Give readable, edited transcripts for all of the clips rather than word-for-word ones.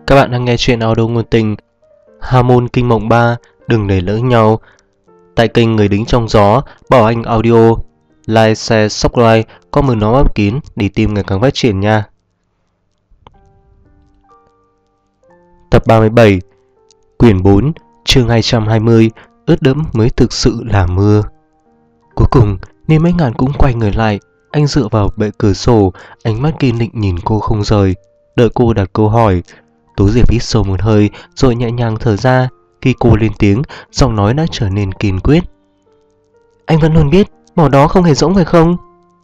Các bạn đang nghe chuyện audio ngôn tình Hormone Kinh Mộng 3, đừng để lỡ nhau. Tại kênh Người Đứng Trong Gió, Bảo Anh Audio. Like, share, subscribe, comment nó bắp kín để team ngày càng phát triển nha. Tập 37, quyển 4, chương 220, ướt đẫm mới thực sự là mưa. Cuối cùng, Niêm Bách Ngạn cũng quay người lại. Anh dựa vào bệ cửa sổ, ánh mắt kiên định nhìn cô không rời. Đợi cô đặt câu hỏi, Tố Diệp hít sâu một hơi rồi nhẹ nhàng thở ra. Khi cô lên tiếng, giọng nói đã trở nên kiên quyết. Anh vẫn luôn biết mỏ đó không hề rỗng phải không?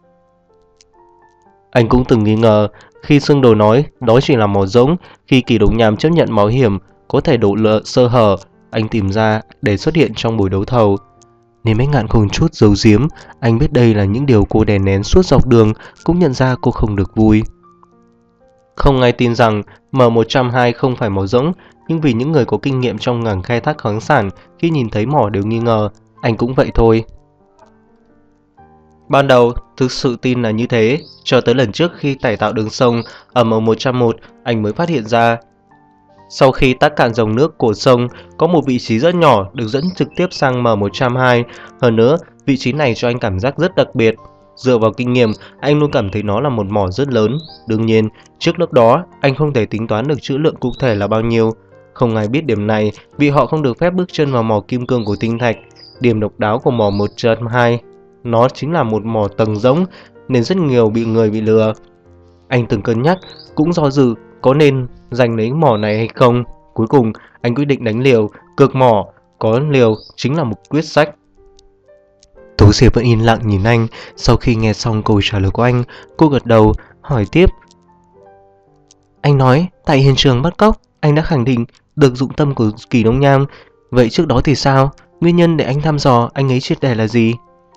Anh cũng từng nghi ngờ khi Sương Đồ nói đó chỉ là mỏ rỗng. Khi Kỳ Đống Nham chấp nhận mạo hiểm có thể đổ lỡ sơ hở anh tìm ra để xuất hiện trong buổi đấu thầu. Nên Bách Ngạn không chút giấu giếm. Anh biết đây là những điều cô đè nén suốt dọc đường, cũng nhận ra cô không được vui. Không ai tin rằng M102 không phải mỏ rỗng, nhưng vì những người có kinh nghiệm trong ngành khai thác khoáng sản khi nhìn thấy mỏ đều nghi ngờ, anh cũng vậy thôi. Ban đầu, thực sự tin là như thế, cho tới lần trước khi cải tạo đường sông ở M101, anh mới phát hiện ra. Sau khi tắc cạn dòng nước của sông, có một vị trí rất nhỏ được dẫn trực tiếp sang M102, hơn nữa, vị trí này cho anh cảm giác rất đặc biệt. Dựa vào kinh nghiệm, anh luôn cảm thấy nó là một mỏ rất lớn. Đương nhiên, trước lúc đó, anh không thể tính toán được trữ lượng cụ thể là bao nhiêu. Không ai biết điểm này vì họ không được phép bước chân vào mỏ kim cương của tinh thạch. Điểm độc đáo của mỏ 102, nó chính là một mỏ tầng rỗng nên rất nhiều người bị lừa. Anh từng cân nhắc, cũng do dự có nên giành lấy mỏ này hay không. Cuối cùng, anh quyết định đánh liều, cược mỏ, có liều chính là một quyết sách. Tố Diệp vẫn yên lặng nhìn anh. Sau khi nghe xong câu trả lời của anh, cô gật đầu, hỏi tiếp. Anh nói, tại hiện trường bắt cóc, anh đã khẳng định được dụng tâm của Kỳ Đống Nham. Vậy trước đó thì sao? Nguyên nhân để anh thăm dò anh ấy triệt để là gì?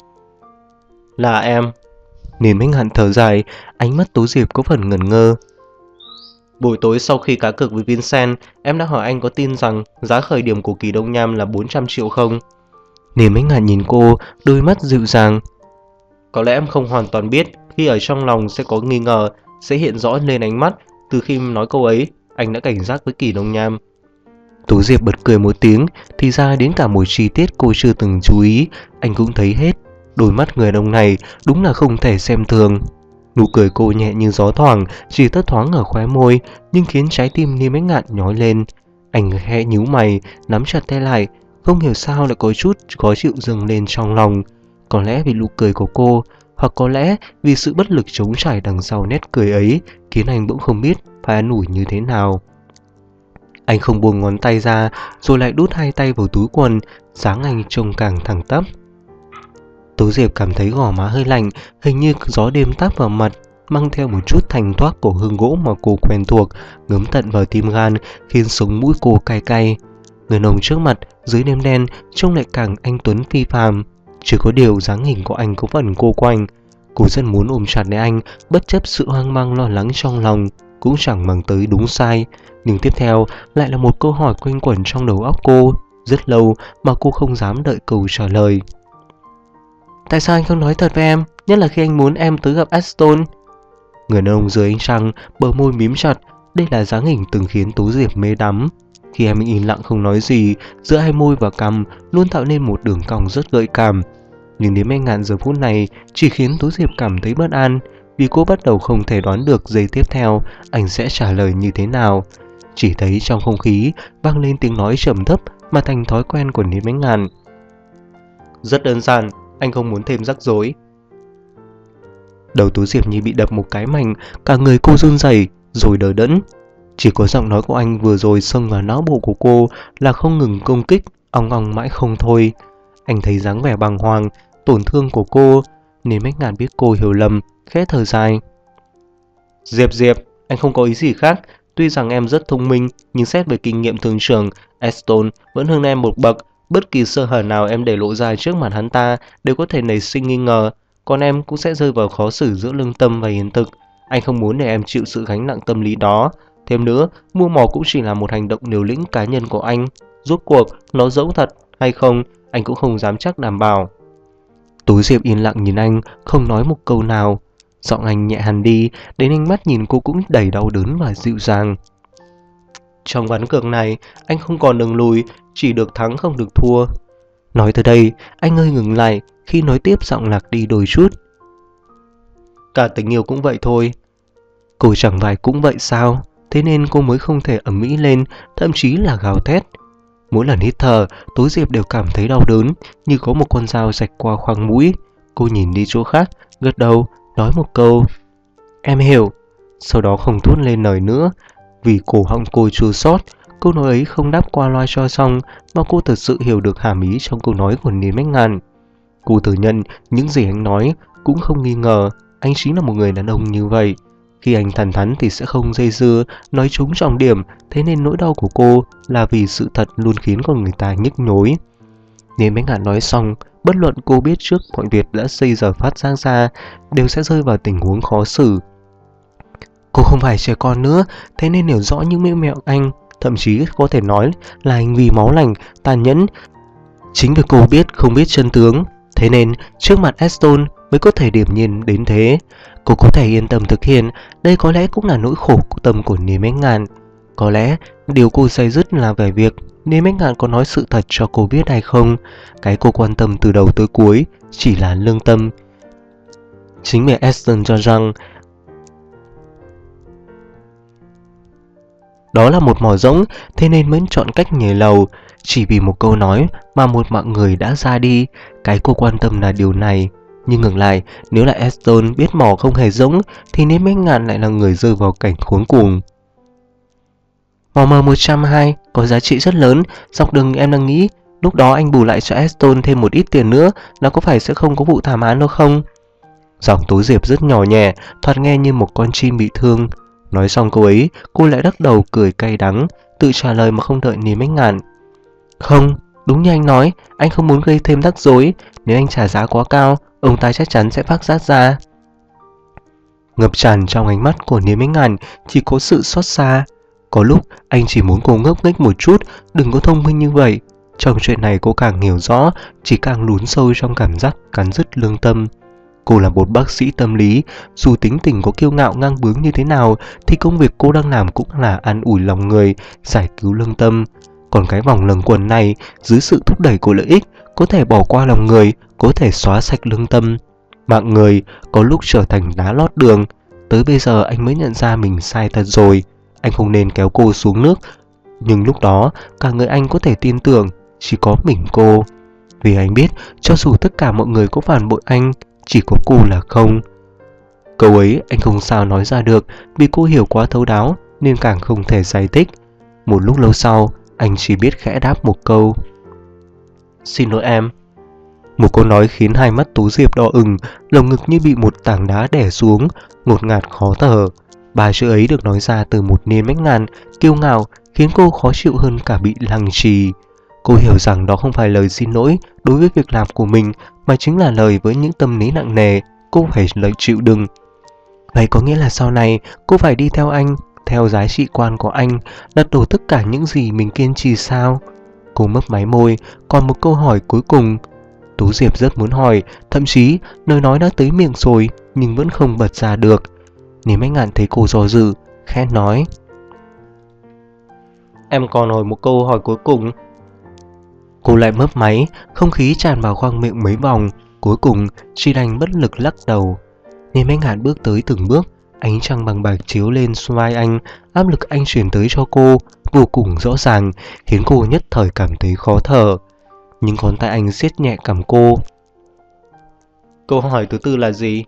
Là em. Niên Bách Ngạn thở dài, ánh mắt Tố Diệp có phần ngẩn ngơ. Buổi tối sau khi cá cược với Vincent, em đã hỏi anh có tin rằng giá khởi điểm của Kỳ Đống Nham là 400 triệu không? Niên Bách Ngạn nhìn cô, đôi mắt dịu dàng. Có lẽ em không hoàn toàn biết, khi ở trong lòng sẽ có nghi ngờ, sẽ hiện rõ lên ánh mắt. Từ khi nói câu ấy, anh đã cảnh giác với Kỳ Đống Nham. Tố Diệp bật cười một tiếng, thì ra đến cả một chi tiết cô chưa từng chú ý, anh cũng thấy hết. Đôi mắt người đàn ông này đúng là không thể xem thường. Nụ cười cô nhẹ như gió thoảng, chỉ thấp thoáng ở khóe môi, nhưng khiến trái tim Niên Bách Ngạn nhói lên. Anh khẽ nhíu mày, nắm chặt tay lại, không hiểu sao lại có chút khó chịu dâng lên trong lòng. Có lẽ vì nụ cười của cô, hoặc có lẽ vì sự bất lực trống trải đằng sau nét cười ấy, khiến anh bỗng không biết phải an ủi như thế nào. Anh không buông ngón tay ra, rồi lại đút hai tay vào túi quần, dáng anh trông càng thẳng tắp. Tố Diệp cảm thấy gò má hơi lạnh, hình như gió đêm táp vào mặt, mang theo một chút thanh thoát của hương gỗ mà cô quen thuộc, ngấm tận vào tim gan, khiến sống mũi cô cay cay. Người đàn ông trước mặt, dưới đêm đen, trông lại càng anh tuấn phi phàm. Chỉ có điều dáng hình của anh có phần cô quạnh. Cô rất muốn ôm chặt lấy anh, bất chấp sự hoang mang lo lắng trong lòng, cũng chẳng mang tới đúng sai. Nhưng tiếp theo lại là một câu hỏi quanh quẩn trong đầu óc cô, rất lâu mà cô không dám đợi câu trả lời. Tại sao anh không nói thật với em, nhất là khi anh muốn em tới gặp Aston? Người đàn ông dưới ánh trăng, bờ môi mím chặt, đây là dáng hình từng khiến Tố Diệp mê đắm. Khi em im lặng không nói gì, giữa hai môi và cằm luôn tạo nên một đường cong rất gợi cảm. Nhưng đến Bách Ngạn giờ phút này chỉ khiến Tố Diệp cảm thấy bất an, vì cô bắt đầu không thể đoán được giây tiếp theo anh sẽ trả lời như thế nào. Chỉ thấy trong không khí vang lên tiếng nói trầm thấp mà thành thói quen của Niên Bách Ngạn. Rất đơn giản, anh không muốn thêm rắc rối. Đầu Tố Diệp như bị đập một cái mạnh, cả người cô run rẩy rồi đờ đẫn. Chỉ có giọng nói của anh vừa rồi xông vào não bộ của cô là không ngừng công kích, ong ong mãi không thôi. Anh thấy dáng vẻ bàng hoàng, tổn thương của cô, nên Bách Ngạn biết cô hiểu lầm, khẽ thở dài. Diệp, anh không có ý gì khác. Tuy rằng em rất thông minh, nhưng xét về kinh nghiệm thường trường, Aston vẫn hơn em một bậc. Bất kỳ sơ hở nào em để lộ ra trước mặt hắn ta đều có thể nảy sinh nghi ngờ, còn em cũng sẽ rơi vào khó xử giữa lương tâm và hiện thực. Anh không muốn để em chịu sự gánh nặng tâm lý đó. Thêm nữa, mua mỏ cũng chỉ là một hành động liều lĩnh cá nhân của anh. Rốt cuộc, nó dẫu thật hay không, anh cũng không dám chắc đảm bảo. Tố Diệp yên lặng nhìn anh, không nói một câu nào. Giọng anh nhẹ hẳn đi, đến ánh mắt nhìn cô cũng đầy đau đớn và dịu dàng. Trong ván cược này, anh không còn đường lùi, chỉ được thắng không được thua. Nói tới đây, anh hơi ngừng lại khi nói tiếp giọng lạc đi đôi chút. Cả tình yêu cũng vậy thôi. Cô chẳng phải cũng vậy sao? Thế nên cô mới không thể ầm ĩ lên, thậm chí là gào thét. Mỗi lần hít thở, Tố Diệp đều cảm thấy đau đớn, như có một con dao rạch qua khoang mũi. Cô nhìn đi chỗ khác, gật đầu, nói một câu. Em hiểu. Sau đó không thốt lên lời nữa, vì cổ họng cô chua xót. Câu nói ấy không đáp qua loa cho xong, mà cô thật sự hiểu được hàm ý trong câu nói của Niên Bách Ngạn. Cô thừa nhận những gì anh nói, cũng không nghi ngờ anh chính là một người đàn ông như vậy. Khi anh thẳng thắn thì sẽ không dây dưa, nói trúng trọng điểm, thế nên nỗi đau của cô là vì sự thật luôn khiến con người ta nhức nhối. Niên Bách Ngạn nói xong, bất luận cô biết trước mọi việc đã xây giờ phát sáng ra, đều sẽ rơi vào tình huống khó xử. Cô không phải trẻ con nữa, thế nên hiểu rõ những mẹo anh, thậm chí có thể nói là hành vi máu lạnh, tàn nhẫn. Chính vì cô biết không biết chân tướng, thế nên trước mặt Aston mới có thể điềm nhiên đến thế. Cô có thể yên tâm thực hiện, đây có lẽ cũng là nỗi khổ tâm của Niên Bách Ngạn. Có lẽ điều cô day dứt là về việc Niên Bách Ngạn có nói sự thật cho cô biết hay không. Cái cô quan tâm từ đầu tới cuối chỉ là lương tâm. Chính vì Aston cho rằng đó là một mỏ rỗng, thế nên mới chọn cách nhảy lầu. Chỉ vì một câu nói mà một mạng người đã ra đi. Cái cô quan tâm là điều này. Nhưng ngược lại, nếu là Aston biết mỏ không hề rỗng, thì Niên Bách Ngạn lại là người rơi vào cảnh khốn cùng. Mỏ M102 có giá trị rất lớn. Dọc đường em đang nghĩ, lúc đó anh bù lại cho Aston thêm một ít tiền nữa, nó có phải sẽ không có vụ thảm án đâu không? Giọng Tố Diệp rất nhỏ nhẹ, thoạt nghe như một con chim bị thương. Nói xong câu ấy, cô lại lắc đầu cười cay đắng, tự trả lời mà không đợi Niên Bách Ngạn. Không, đúng như anh nói, anh không muốn gây thêm rắc rối. Nếu anh trả giá quá cao, ông ta chắc chắn sẽ phát giác ra. Ngập tràn trong ánh mắt của Niên Bách Ngạn chỉ có sự xót xa. Có lúc anh chỉ muốn cô ngốc nghếch một chút, đừng có thông minh như vậy. Trong chuyện này cô càng hiểu rõ, chỉ càng lún sâu trong cảm giác cắn rứt lương tâm. Cô là một bác sĩ tâm lý, dù tính tình có kiêu ngạo ngang bướng như thế nào thì công việc cô đang làm cũng là an ủi lòng người, giải cứu lương tâm. Còn cái vòng luẩn quẩn này, dưới sự thúc đẩy của lợi ích, có thể bỏ qua lòng người, có thể xóa sạch lương tâm. Mạng người có lúc trở thành đá lót đường. Tới bây giờ anh mới nhận ra mình sai thật rồi. Anh không nên kéo cô xuống nước. Nhưng lúc đó, cả người anh có thể tin tưởng, chỉ có mình cô. Vì anh biết, cho dù tất cả mọi người có phản bội anh, chỉ có cô là không. Câu ấy anh không sao nói ra được, vì cô hiểu quá thấu đáo nên càng không thể giải thích. Một lúc lâu sau, anh chỉ biết khẽ đáp một câu. Xin lỗi em. Một câu nói khiến hai mắt Tố Diệp đỏ ửng, lồng ngực như bị một tảng đá đè xuống, ngột ngạt khó thở. Ba chữ ấy được nói ra từ một Niên Bách Ngạn kiêu ngạo, khiến cô khó chịu hơn cả bị lăng trì. Cô hiểu rằng đó không phải lời xin lỗi đối với việc làm của mình, mà chính là lời với những tâm lý nặng nề cô phải lời chịu đựng. Vậy có nghĩa là sau này cô phải đi theo anh, theo giá trị quan của anh, lật đổ tất cả những gì mình kiên trì sao? Cô mấp máy môi, còn một câu hỏi cuối cùng. Tú Diệp rất muốn hỏi, thậm chí lời nói đã tới miệng rồi nhưng vẫn không bật ra được. Niên Bách Ngạn thấy cô do dự, khẽ nói. Em còn hỏi một câu hỏi cuối cùng. Cô lại mấp máy, không khí tràn vào khoang miệng mấy vòng, cuối cùng chỉ đành bất lực lắc đầu. Niên Bách Ngạn bước tới từng bước, ánh trăng bằng bạc chiếu lên vai anh, áp lực anh truyền tới cho cô vô cùng rõ ràng, khiến cô nhất thời cảm thấy khó thở. Nhưng ngón tay anh siết nhẹ cằm cô. Câu hỏi thứ tư là gì?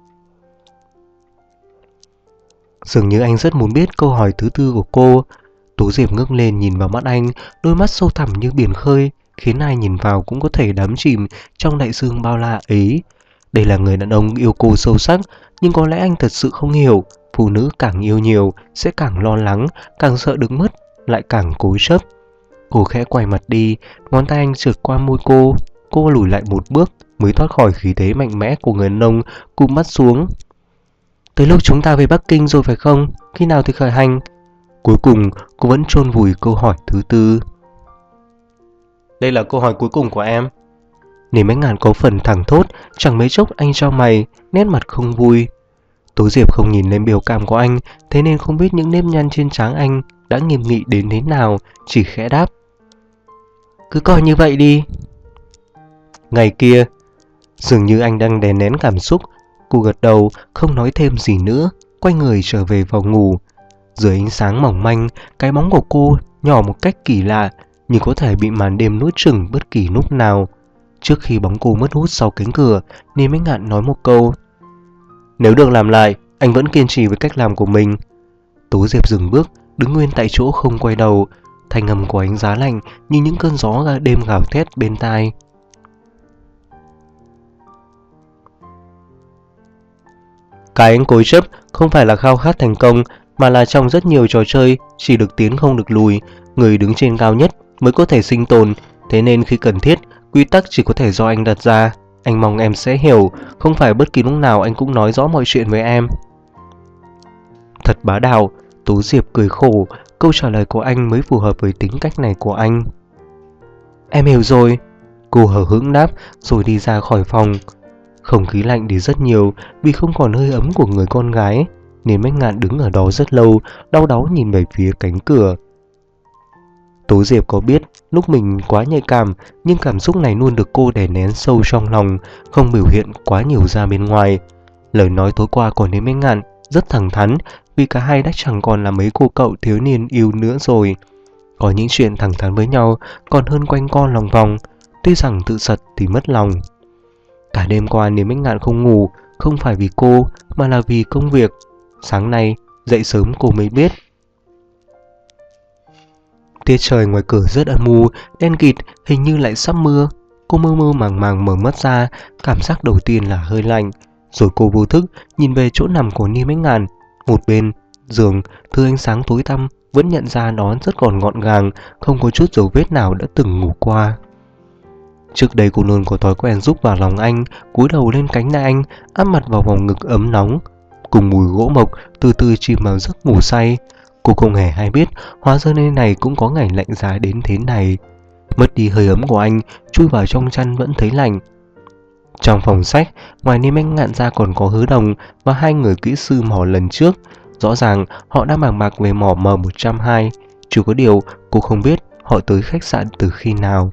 Dường như anh rất muốn biết câu hỏi thứ tư của cô. Tố Diệp ngước lên nhìn vào mắt anh, đôi mắt sâu thẳm như biển khơi, khiến ai nhìn vào cũng có thể đắm chìm trong đại dương bao la ấy. Đây là người đàn ông yêu cô sâu sắc, nhưng có lẽ anh thật sự không hiểu, phụ nữ càng yêu nhiều sẽ càng lo lắng, càng sợ được mất, lại càng cố chấp. Cô khẽ quay mặt đi, ngón tay anh trượt qua môi cô lùi lại một bước mới thoát khỏi khí thế mạnh mẽ của người đàn ông, cụp mắt xuống. Tới lúc chúng ta về Bắc Kinh rồi phải không? Khi nào thì khởi hành? Cuối cùng cô vẫn chôn vùi câu hỏi thứ tư. Đây là câu hỏi cuối cùng của em. Niên Bách Ngạn có phần thẳng thốt, chẳng mấy chốc anh chau mày, nét mặt không vui. Tố Diệp không nhìn lên biểu cảm của anh, thế nên không biết những nếp nhăn trên trán anh đã nghiêm nghị đến thế nào, chỉ khẽ đáp: "Cứ coi như vậy đi." Ngày kia, dường như anh đang đè nén cảm xúc, cô gật đầu, không nói thêm gì nữa, quay người trở về phòng ngủ. Dưới ánh sáng mỏng manh, cái bóng của cô nhỏ một cách kỳ lạ, như có thể bị màn đêm nuốt chửng bất kỳ lúc nào. Trước khi bóng cô mất hút sau cánh cửa, Niêm Bách Ngạn nói một câu: "Nếu được làm lại, anh vẫn kiên trì với cách làm của mình." Tố Diệp dừng bước, đứng nguyên tại chỗ không quay đầu. Thanh âm của anh giá lạnh như những cơn gió đêm gào thét bên tai. Cái anh cố chấp không phải là khao khát thành công, mà là trong rất nhiều trò chơi chỉ được tiến không được lùi, người đứng trên cao nhất mới có thể sinh tồn. Thế nên khi cần thiết, quy tắc chỉ có thể do anh đặt ra. Anh mong em sẽ hiểu, không phải bất kỳ lúc nào anh cũng nói rõ mọi chuyện với em. Thật bá đạo, Tố Diệp cười khổ, câu trả lời của anh mới phù hợp với tính cách này của anh. Em hiểu rồi, cô hờ hững đáp rồi đi ra khỏi phòng. Không khí lạnh đi rất nhiều vì không còn hơi ấm của người con gái, nên Bách Ngạn đứng ở đó rất lâu, đau đáu nhìn về phía cánh cửa. Tố Diệp có biết lúc mình quá nhạy cảm, nhưng cảm xúc này luôn được cô đè nén sâu trong lòng, không biểu hiện quá nhiều ra bên ngoài. Lời nói tối qua của Bách Ngạn rất thẳng thắn, vì cả hai đã chẳng còn là mấy cô cậu thiếu niên yêu nữa rồi. Có những chuyện thẳng thắn với nhau còn hơn quanh co lòng vòng, tuy rằng tự sật thì mất lòng. Cả đêm qua Bách Ngạn không ngủ, không phải vì cô mà là vì công việc. Sáng nay dậy sớm cô mới biết tiết trời ngoài cửa rất âm u, đen kịt, hình như lại sắp mưa. Cô mơ mơ màng màng mở mắt ra, cảm giác đầu tiên là hơi lạnh. Rồi cô vô thức nhìn về chỗ nằm của Bách Ngạn. Một bên giường thứ ánh sáng tối tăm vẫn nhận ra nó rất còn gọn gàng, không có chút dấu vết nào đã từng ngủ qua. Trước đây cô luôn có thói quen rúc vào lòng anh, cúi đầu lên cánh tay anh, áp mặt vào vòng ngực ấm nóng. Cùng mùi gỗ mộc từ từ chìm vào giấc ngủ say. Cô không hề hay biết, hóa ra nơi này cũng có ngày lạnh giá đến thế này. Mất đi hơi ấm của anh, chui vào trong chăn vẫn thấy lạnh. Trong phòng sách, ngoài Bách Ngạn ra còn có Hứa Đồng và hai người kỹ sư mỏ lần trước. Rõ ràng họ đã bàn bạc về mỏ M102, chỉ có điều cô không biết họ tới khách sạn từ khi nào.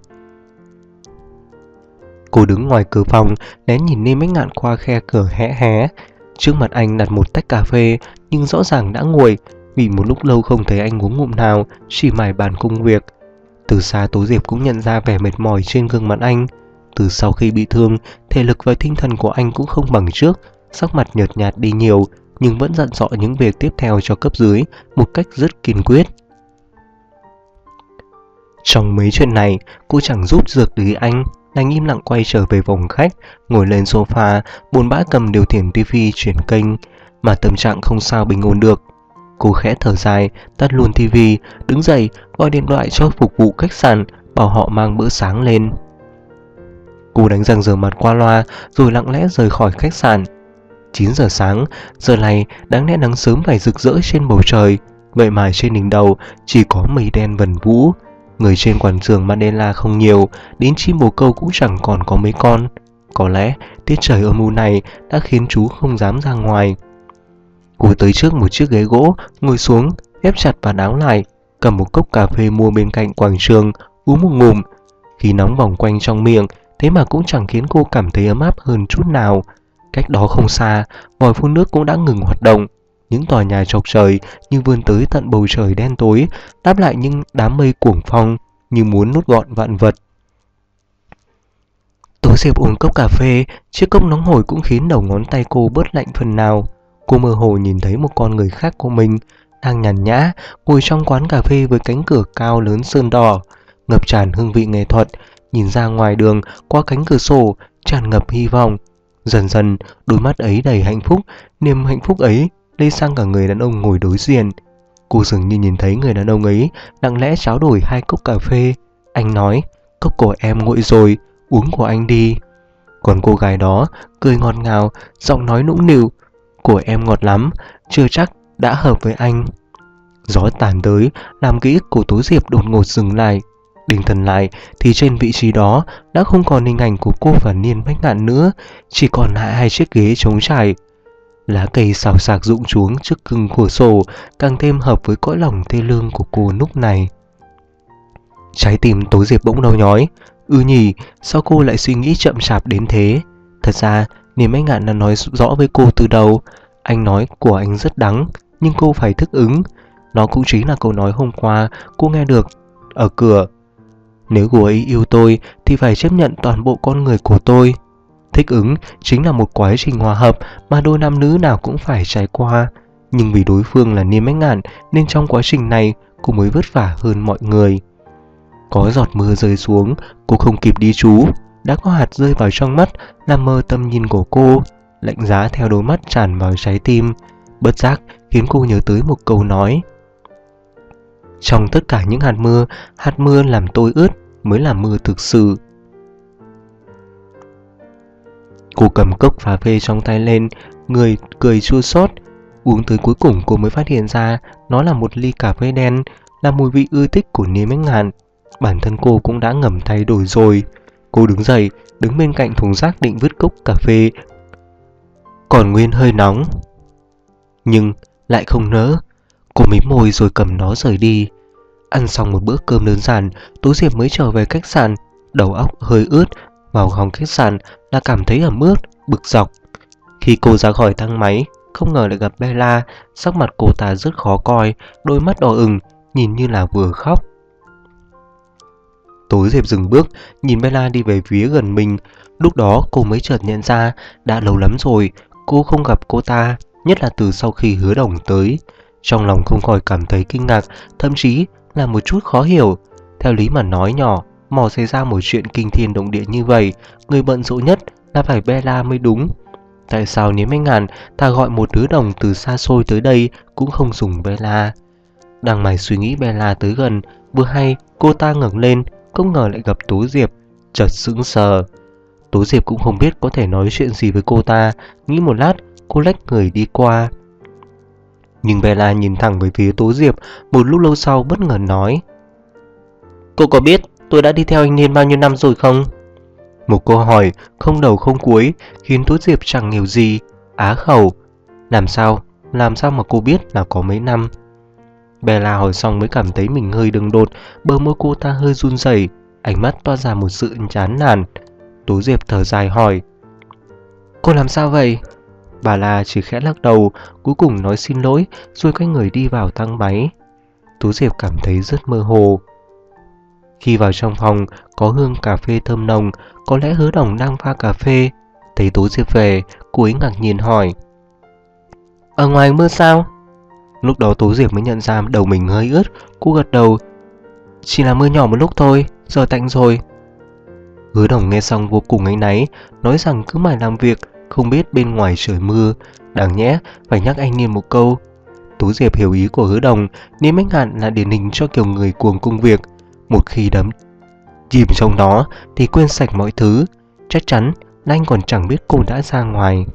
Cô đứng ngoài cửa phòng, lén nhìn Bách Ngạn qua khe cửa hé hé. Trước mặt anh đặt một tách cà phê, nhưng rõ ràng đã nguội, vì một lúc lâu không thấy anh uống ngụm nào, chỉ mải bàn công việc. Từ xa Tố Diệp cũng nhận ra vẻ mệt mỏi trên gương mặt anh. Từ sau khi bị thương, thể lực và tinh thần của anh cũng không bằng trước, sắc mặt nhợt nhạt đi nhiều, nhưng vẫn dặn dò những việc tiếp theo cho cấp dưới một cách rất kiên quyết. Trong mấy chuyện này, cô chẳng giúp được gì anh, đành im lặng quay trở về phòng khách, ngồi lên sofa, buồn bã cầm điều khiển tivi chuyển kênh, mà tâm trạng không sao bình ổn được. Cô khẽ thở dài, tắt luôn tivi, đứng dậy, gọi điện thoại cho phục vụ khách sạn, bảo họ mang bữa sáng lên. Cô đánh răng rửa mặt qua loa, rồi lặng lẽ rời khỏi khách sạn. 9 giờ sáng, giờ này đáng lẽ nắng sớm phải rực rỡ trên bầu trời, vậy mà trên đỉnh đầu chỉ có mây đen vần vũ. Người trên quảng trường Mandela không nhiều, đến chim bồ câu cũng chẳng còn có mấy con. Có lẽ tiết trời âm u này đã khiến chú không dám ra ngoài. Cô tới trước một chiếc ghế gỗ, ngồi xuống, ép chặt và đáo lại, cầm một cốc cà phê mua bên cạnh quảng trường, uống một ngụm. Khí nóng vòng quanh trong miệng, thế mà cũng chẳng khiến cô cảm thấy ấm áp hơn chút nào. Cách đó không xa, vòi phun nước cũng đã ngừng hoạt động. Những tòa nhà chọc trời như vươn tới tận bầu trời đen tối, đáp lại những đám mây cuồng phong như muốn nuốt gọn vạn vật. Tố Diệp uống cốc cà phê, chiếc cốc nóng hổi cũng khiến đầu ngón tay cô bớt lạnh phần nào. Cô mơ hồ nhìn thấy một con người khác của mình đang nhàn nhã ngồi trong quán cà phê với cánh cửa cao lớn sơn đỏ, ngập tràn hương vị nghệ thuật. Nhìn ra ngoài đường qua cánh cửa sổ tràn ngập hy vọng. Dần dần đôi mắt ấy đầy hạnh phúc, niềm hạnh phúc ấy lây sang cả người đàn ông ngồi đối diện. Cô dường như nhìn thấy người đàn ông ấy lặng lẽ trao đổi 2 cốc cà phê. Anh nói, cốc của em nguội rồi, uống của anh đi. Còn cô gái đó cười ngọt ngào, giọng nói nũng nịu, của em ngọt lắm, chưa chắc đã hợp với anh. Gió tàn tới, làm ký ức của Tố Diệp đột ngột dừng lại. Định thần lại thì trên vị trí đó đã không còn hình ảnh của cô và Bách Ngạn nữa, chỉ còn lại 2 chiếc ghế trống trải. Lá cây xào xạc rụng xuống trước cửa cửa sổ càng thêm hợp với cõi lòng thê lương của cô lúc này. Trái tim Tố Diệp bỗng đau nhói. Nhỉ, sao cô lại suy nghĩ chậm chạp đến thế? Thật ra, Niềm Anh Ngạn đã nói rõ với cô từ đầu. Anh nói của anh rất đắng, nhưng cô phải thích ứng. Nó cũng chính là câu nói hôm qua cô nghe được ở cửa. Nếu cô ấy yêu tôi thì phải chấp nhận toàn bộ con người của tôi. Thích ứng chính là một quá trình hòa hợp mà đôi nam nữ nào cũng phải trải qua. Nhưng vì đối phương là Niềm Anh Ngạn nên trong quá trình này cô mới vất vả hơn mọi người. Có giọt mưa rơi xuống, cô không kịp đi trú. Đã có hạt rơi vào trong mắt, làm mờ tầm nhìn của cô. Lạnh giá theo đôi mắt tràn vào trái tim, bất giác khiến cô nhớ tới một câu nói. Trong tất cả những hạt mưa làm tôi ướt mới là mưa thực sự. Cô cầm cốc cà phê trong tay lên, người cười chua xót. Uống tới cuối cùng cô mới phát hiện ra nó là một ly cà phê đen, là mùi vị ưa thích của Niềm Anh Ngạn. Bản thân cô cũng đã ngầm thay đổi rồi. Cô đứng dậy, đứng bên cạnh thùng rác định vứt cốc cà phê còn nguyên hơi nóng, nhưng lại không nỡ. Cô mím môi rồi cầm nó rời đi. Ăn xong một bữa cơm đơn giản, Tố Diệp mới trở về khách sạn. Đầu óc hơi ướt, vào phòng khách sạn là cảm thấy ẩm ướt, bực dọc. Khi cô ra khỏi thang máy, không ngờ lại gặp Bella. Sắc mặt cô ta rất khó coi, đôi mắt đỏ ửng, nhìn như là vừa khóc. Tố Diệp dừng bước, nhìn Bella đi về phía gần mình. Lúc đó cô mới chợt nhận ra đã lâu lắm rồi cô không gặp cô ta, nhất là từ sau khi Hứa Đồng tới. Trong lòng không khỏi cảm thấy kinh ngạc, thậm chí là một chút khó hiểu. Theo lý mà nói nhỏ, mò xảy ra một chuyện kinh thiên động địa như vậy, người bận rộn nhất là phải Bella mới đúng. Tại sao Niềm Anh Ngạn ta gọi một Hứa Đồng từ xa xôi tới đây cũng không dùng Bella? Đang mải suy nghĩ, Bella tới gần, vừa hay cô ta ngẩng lên, không ngờ lại gặp Tố Diệp, chợt sững sờ. Tố Diệp cũng không biết có thể nói chuyện gì với cô ta, nghĩ một lát, cô lách người đi qua. Nhưng Bella nhìn thẳng về phía Tố Diệp, một lúc lâu sau bất ngờ nói: Cô có biết tôi đã đi theo anh Niên bao nhiêu năm rồi không? Một câu hỏi không đầu không cuối khiến Tố Diệp chẳng hiểu gì, á khẩu. Làm sao mà cô biết là có mấy năm? Bella hỏi xong mới cảm thấy mình hơi đừng đột, bờ môi cô ta hơi run rẩy, ánh mắt toát ra một sự chán nản. Tố Diệp thở dài hỏi: Cô làm sao vậy? Bà là chỉ khẽ lắc đầu, cuối cùng nói xin lỗi rồi quay người đi vào thang máy. Tố Diệp cảm thấy rất mơ hồ. Khi vào trong phòng, có hương cà phê thơm nồng, có lẽ Hứa Đồng đang pha cà phê. Thấy Tố Diệp về, cô ấy ngạc nhiên hỏi: Ở ngoài mưa sao? Lúc đó Tố Diệp mới nhận ra đầu mình hơi ướt, cô gật đầu: Chỉ là mưa nhỏ một lúc thôi, giờ tạnh rồi. Hứa Đồng nghe xong vô cùng áy náy, nói rằng cứ mãi làm việc, không biết bên ngoài trời mưa, đáng nhẽ phải nhắc anh Niên một câu. Tố Diệp hiểu ý của Hứa Đồng, Niềm Anh Ngạn là điển hình cho kiểu người cuồng công việc. Một khi đắm chìm trong đó thì quên sạch mọi thứ. Chắc chắn là anh còn chẳng biết cô đã ra ngoài.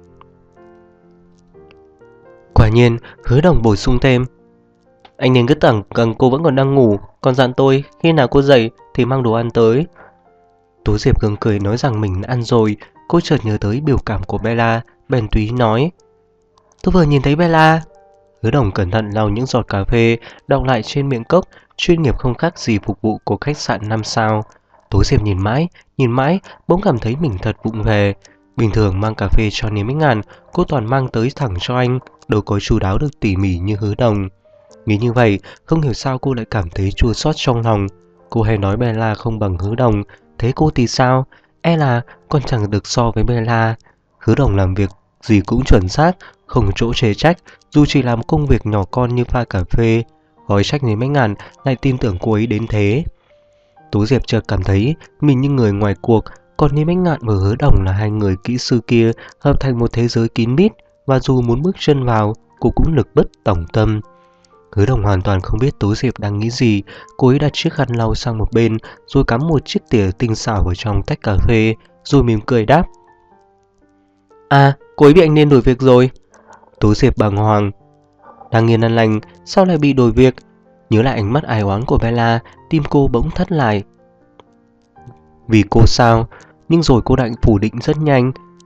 Quả nhiên, Hứa Đồng bổ sung thêm: Anh Niên cứ tưởng rằng cô vẫn còn đang ngủ, còn dặn tôi khi nào cô dậy thì mang đồ ăn tới. Tố Diệp gượng cười nói rằng mình đã ăn rồi. Cô chợt nhớ tới biểu cảm của Bella, bèn tùy nói: Tôi vừa nhìn thấy Bella. Hứa Đồng cẩn thận lau những giọt cà phê đọng lại trên miệng cốc, chuyên nghiệp không khác gì phục vụ của khách sạn 5 sao. Tố Diệp nhìn mãi, bỗng cảm thấy mình thật vụng về. Bình thường mang cà phê cho Niềm Anh Ngạn, cô toàn mang tới thẳng cho anh, đâu có chu đáo được tỉ mỉ như Hứa Đồng. Nghĩ như vậy, không hiểu sao cô lại cảm thấy chua xót trong lòng. Cô hay nói Bella không bằng Hứa Đồng, thế cô thì sao? E là còn chẳng được so với Bella. Hứa Đồng làm việc gì cũng chuẩn xác, không chỗ chê trách, dù chỉ làm công việc nhỏ con như pha cà phê. Gói trách Niềm Anh Ngạn lại tin tưởng cô ấy đến thế. Tố Diệp chợt cảm thấy mình như người ngoài cuộc, còn Niềm Anh Ngạn và Hứa Đồng là hai người kỹ sư kia, hợp thành một thế giới kín mít, và dù muốn bước chân vào, cô cũng lực bất tòng tâm. Hứa Đồng hoàn toàn không biết Tố Diệp đang nghĩ gì. Cô ấy đặt chiếc khăn lau sang một bên, rồi cắm một chiếc tỉa tinh xảo vào trong tách cà phê, rồi mỉm cười đáp: À, cô ấy bị anh Niên đổi việc rồi. Tố Diệp bàng hoàng: Đang yên an lành, sao lại bị đổi việc? Nhớ lại ánh mắt ai oán của Bella, tim cô bỗng thắt lại. Vì cô sao? Nhưng rồi cô đành phủ định rất nhanh.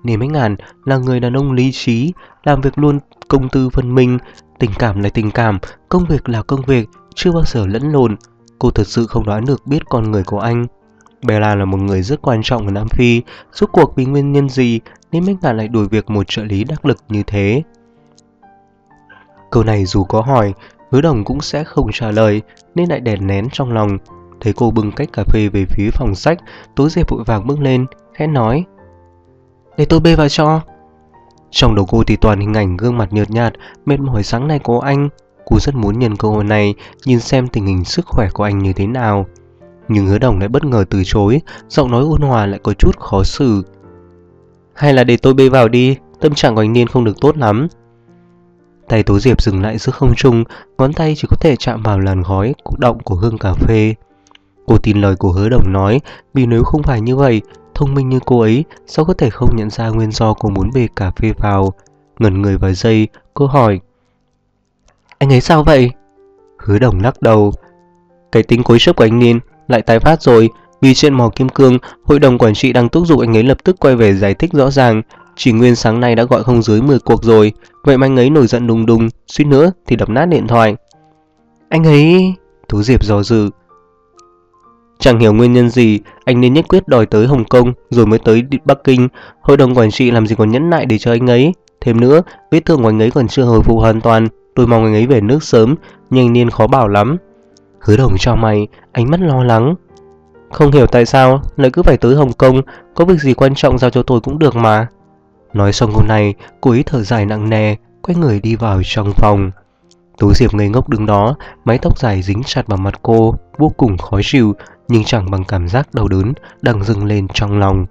Niêm Bách Ngạn là người đàn ông lý trí, làm việc luôn công tư phân minh, tình cảm là tình cảm, công việc là công việc, chưa bao giờ lẫn lộn. Cô thật sự không đoán được biết con người của anh. Bella là một người rất quan trọng ở Nam Phi, rốt cuộc vì nguyên nhân gì nên Bách Ngạn lại đuổi việc một trợ lý đắc lực như thế? Câu này dù có hỏi, Hứa Đồng cũng sẽ không trả lời nên lại đè nén trong lòng. Thấy cô bưng cách cà phê về phía phòng sách, Tố Diệp vội vàng bước lên, khẽ nói: "Để tôi bê vào cho." Trong đầu cô thì toàn hình ảnh gương mặt nhợt nhạt, mệt mỏi sáng nay của anh. Cô rất muốn nhân cơ hội này nhìn xem tình hình sức khỏe của anh như thế nào. Nhưng Hứa Đồng lại bất ngờ từ chối, giọng nói ôn hòa lại có chút khó xử. "Hay là để tôi bê vào đi, tâm trạng của anh Niên không được tốt lắm." Tay Tố Diệp dừng lại giữa không trung, ngón tay chỉ có thể chạm vào làn khói động của hương cà phê. Cô tin lời của Hứa Đồng nói, vì nếu không phải như vậy, thông minh như cô ấy sao có thể không nhận ra nguyên do cô muốn bê cà phê vào. Ngẩn người vài giây, cô hỏi: "Anh ấy sao vậy?" Hứa Đồng lắc đầu: "Cái tính cố chấp của anh Niên lại tái phát rồi. Vì chuyện mỏ kim cương, hội đồng quản trị đang thúc giục anh ấy lập tức quay về giải thích rõ ràng. Chỉ Nguyên sáng nay đã gọi không dưới 10 cuộc rồi. Vậy mà anh ấy nổi giận đùng đùng, suýt nữa thì đập nát điện thoại." "Anh ấy..." Tú Diệp do dự. "Chẳng hiểu nguyên nhân gì, anh nên nhất quyết đòi tới Hồng Kông rồi mới tới Bắc Kinh. Hội đồng quản trị làm gì còn nhẫn nại để chờ anh ấy. Thêm nữa, vết thương của anh ấy còn chưa hồi phục hoàn toàn. Tôi mong anh ấy về nước sớm, nhưng anh Niên khó bảo lắm." Hứa Đồng chau mày, ánh mắt lo lắng. "Không hiểu tại sao lại cứ phải tới Hồng Kông, có việc gì quan trọng giao cho tôi cũng được mà." Nói xong câu này, cô ấy thở dài nặng nề, quay người đi vào trong phòng. Tú Diệp ngây ngốc đứng đó, mái tóc dài dính chặt vào mặt cô, vô cùng khó chịu, nhưng chẳng bằng cảm giác đau đớn đang dâng lên trong lòng.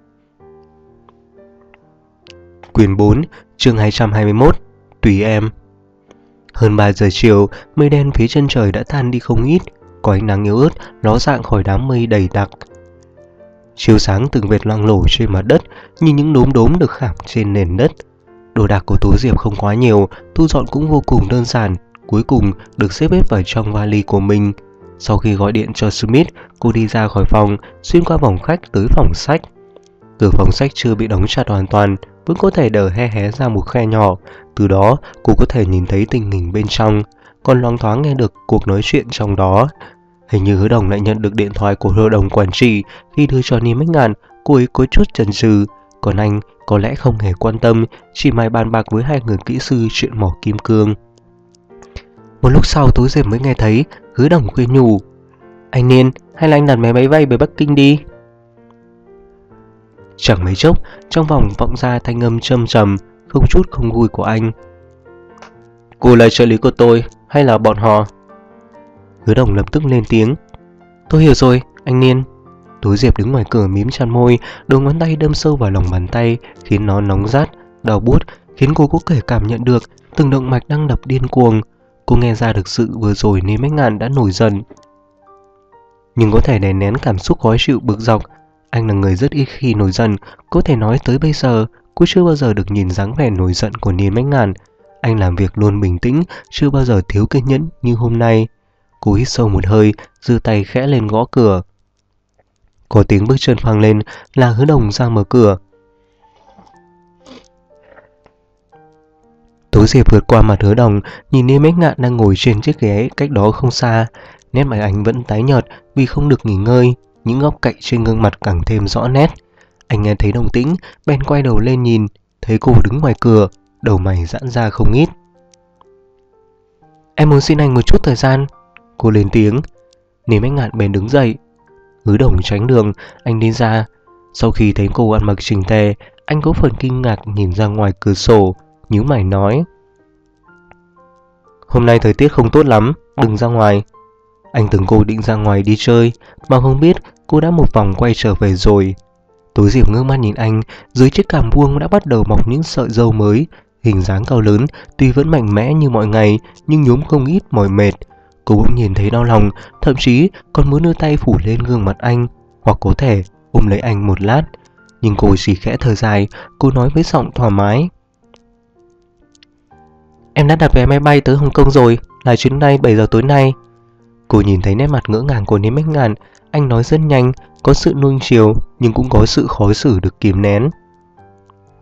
Quyển 4, chương 221, Tùy em. Hơn 3 giờ chiều, mây đen phía chân trời đã tan đi không ít, có ánh nắng yếu ớt ló dạng khỏi đám mây dày đặc. Chiếu sáng từng vệt loang lổ trên mặt đất như những đốm đốm được khảm trên nền đất. Đồ đạc của Tú Diệp không quá nhiều, thu dọn cũng vô cùng đơn giản, cuối cùng được xếp hết vào trong vali của mình. Sau khi gọi điện cho Smith, cô đi ra khỏi phòng, xuyên qua phòng khách tới phòng sách. Cửa phòng sách chưa bị đóng chặt hoàn toàn, vẫn có thể đờ hé ra một khe nhỏ, từ đó cô có thể nhìn thấy tình hình bên trong, còn loáng thoáng nghe được cuộc nói chuyện trong đó. Hình như Hứa Đồng lại nhận được điện thoại của hội đồng quản trị. Khi đưa cho Niêm Bách Ngạn, cô ấy có chút chần chừ, còn anh có lẽ không hề quan tâm, chỉ mải bàn bạc với hai người kỹ sư chuyện mỏ kim cương. Một lúc sau, Tú Diệp mới nghe thấy Hứa Đồng khuyên nhủ: "Anh Niên, hay là anh đặt máy bay bay về Bắc Kinh đi." Chẳng mấy chốc, trong phòng vọng ra thanh âm trầm trầm, không chút không vui của anh: "Cô là trợ lý của tôi, hay là bọn họ?" Hứa Đồng lập tức lên tiếng: "Tôi hiểu rồi, anh Niên." Tú Diệp đứng ngoài cửa mím chặt môi, đầu ngón tay đâm sâu vào lòng bàn tay, khiến nó nóng rát, đau buốt, khiến cô có thể cảm nhận được từng động mạch đang đập điên cuồng. Cô nghe ra được sự vừa rồi Niêm Bách Ngạn đã nổi giận, nhưng có thể đè nén cảm xúc khó chịu bực dọc. Anh là người rất ít khi nổi giận, có thể nói tới bây giờ cô chưa bao giờ được nhìn dáng vẻ nổi giận của Niêm Bách Ngạn. Anh làm việc luôn bình tĩnh, chưa bao giờ thiếu kiên nhẫn như hôm nay. Cô hít sâu một hơi, giơ tay khẽ lên gõ cửa. Có tiếng bước chân vang lên, là Hứa Đồng ra mở cửa. Tú Diệp vượt qua mặt Hứa Đồng, nhìn Niêm Bách Ngạn đang ngồi trên chiếc ghế cách đó không xa. Nét mặt anh vẫn tái nhợt vì không được nghỉ ngơi, những góc cạnh trên gương mặt càng thêm rõ nét. Anh nghe thấy động tĩnh, bèn quay đầu lên nhìn, thấy cô đứng ngoài cửa, đầu mày giãn ra không ít. "Em muốn xin anh một chút thời gian," cô lên tiếng. Niêm Bách Ngạn bèn đứng dậy. Hứa Đồng tránh đường, anh đi ra. Sau khi thấy cô ăn mặc chỉnh tề, anh có phần kinh ngạc nhìn ra ngoài cửa sổ, nhíu mày nói: "Hôm nay thời tiết không tốt lắm, đừng ra ngoài." Anh tưởng cô định ra ngoài đi chơi, mà không biết cô đã một vòng quay trở về rồi. Tú Diệp ngước mắt nhìn anh, dưới chiếc cằm buông đã bắt đầu mọc những sợi râu mới, hình dáng cao lớn, tuy vẫn mạnh mẽ như mọi ngày, nhưng nhuốm không ít mỏi mệt. Cô bỗng nhìn thấy đau lòng, thậm chí còn muốn đưa tay phủ lên gương mặt anh, hoặc có thể ôm lấy anh một lát. Nhưng cô chỉ khẽ thở dài, cô nói với giọng thoải mái: "Em đã đặt vé máy bay tới Hồng Kông rồi, là chuyến bay 7 giờ tối nay." Cô nhìn thấy nét mặt ngỡ ngàng của Niêm Bách Ngạn, anh nói rất nhanh, có sự nuông chiều nhưng cũng có sự khó xử được kìm nén.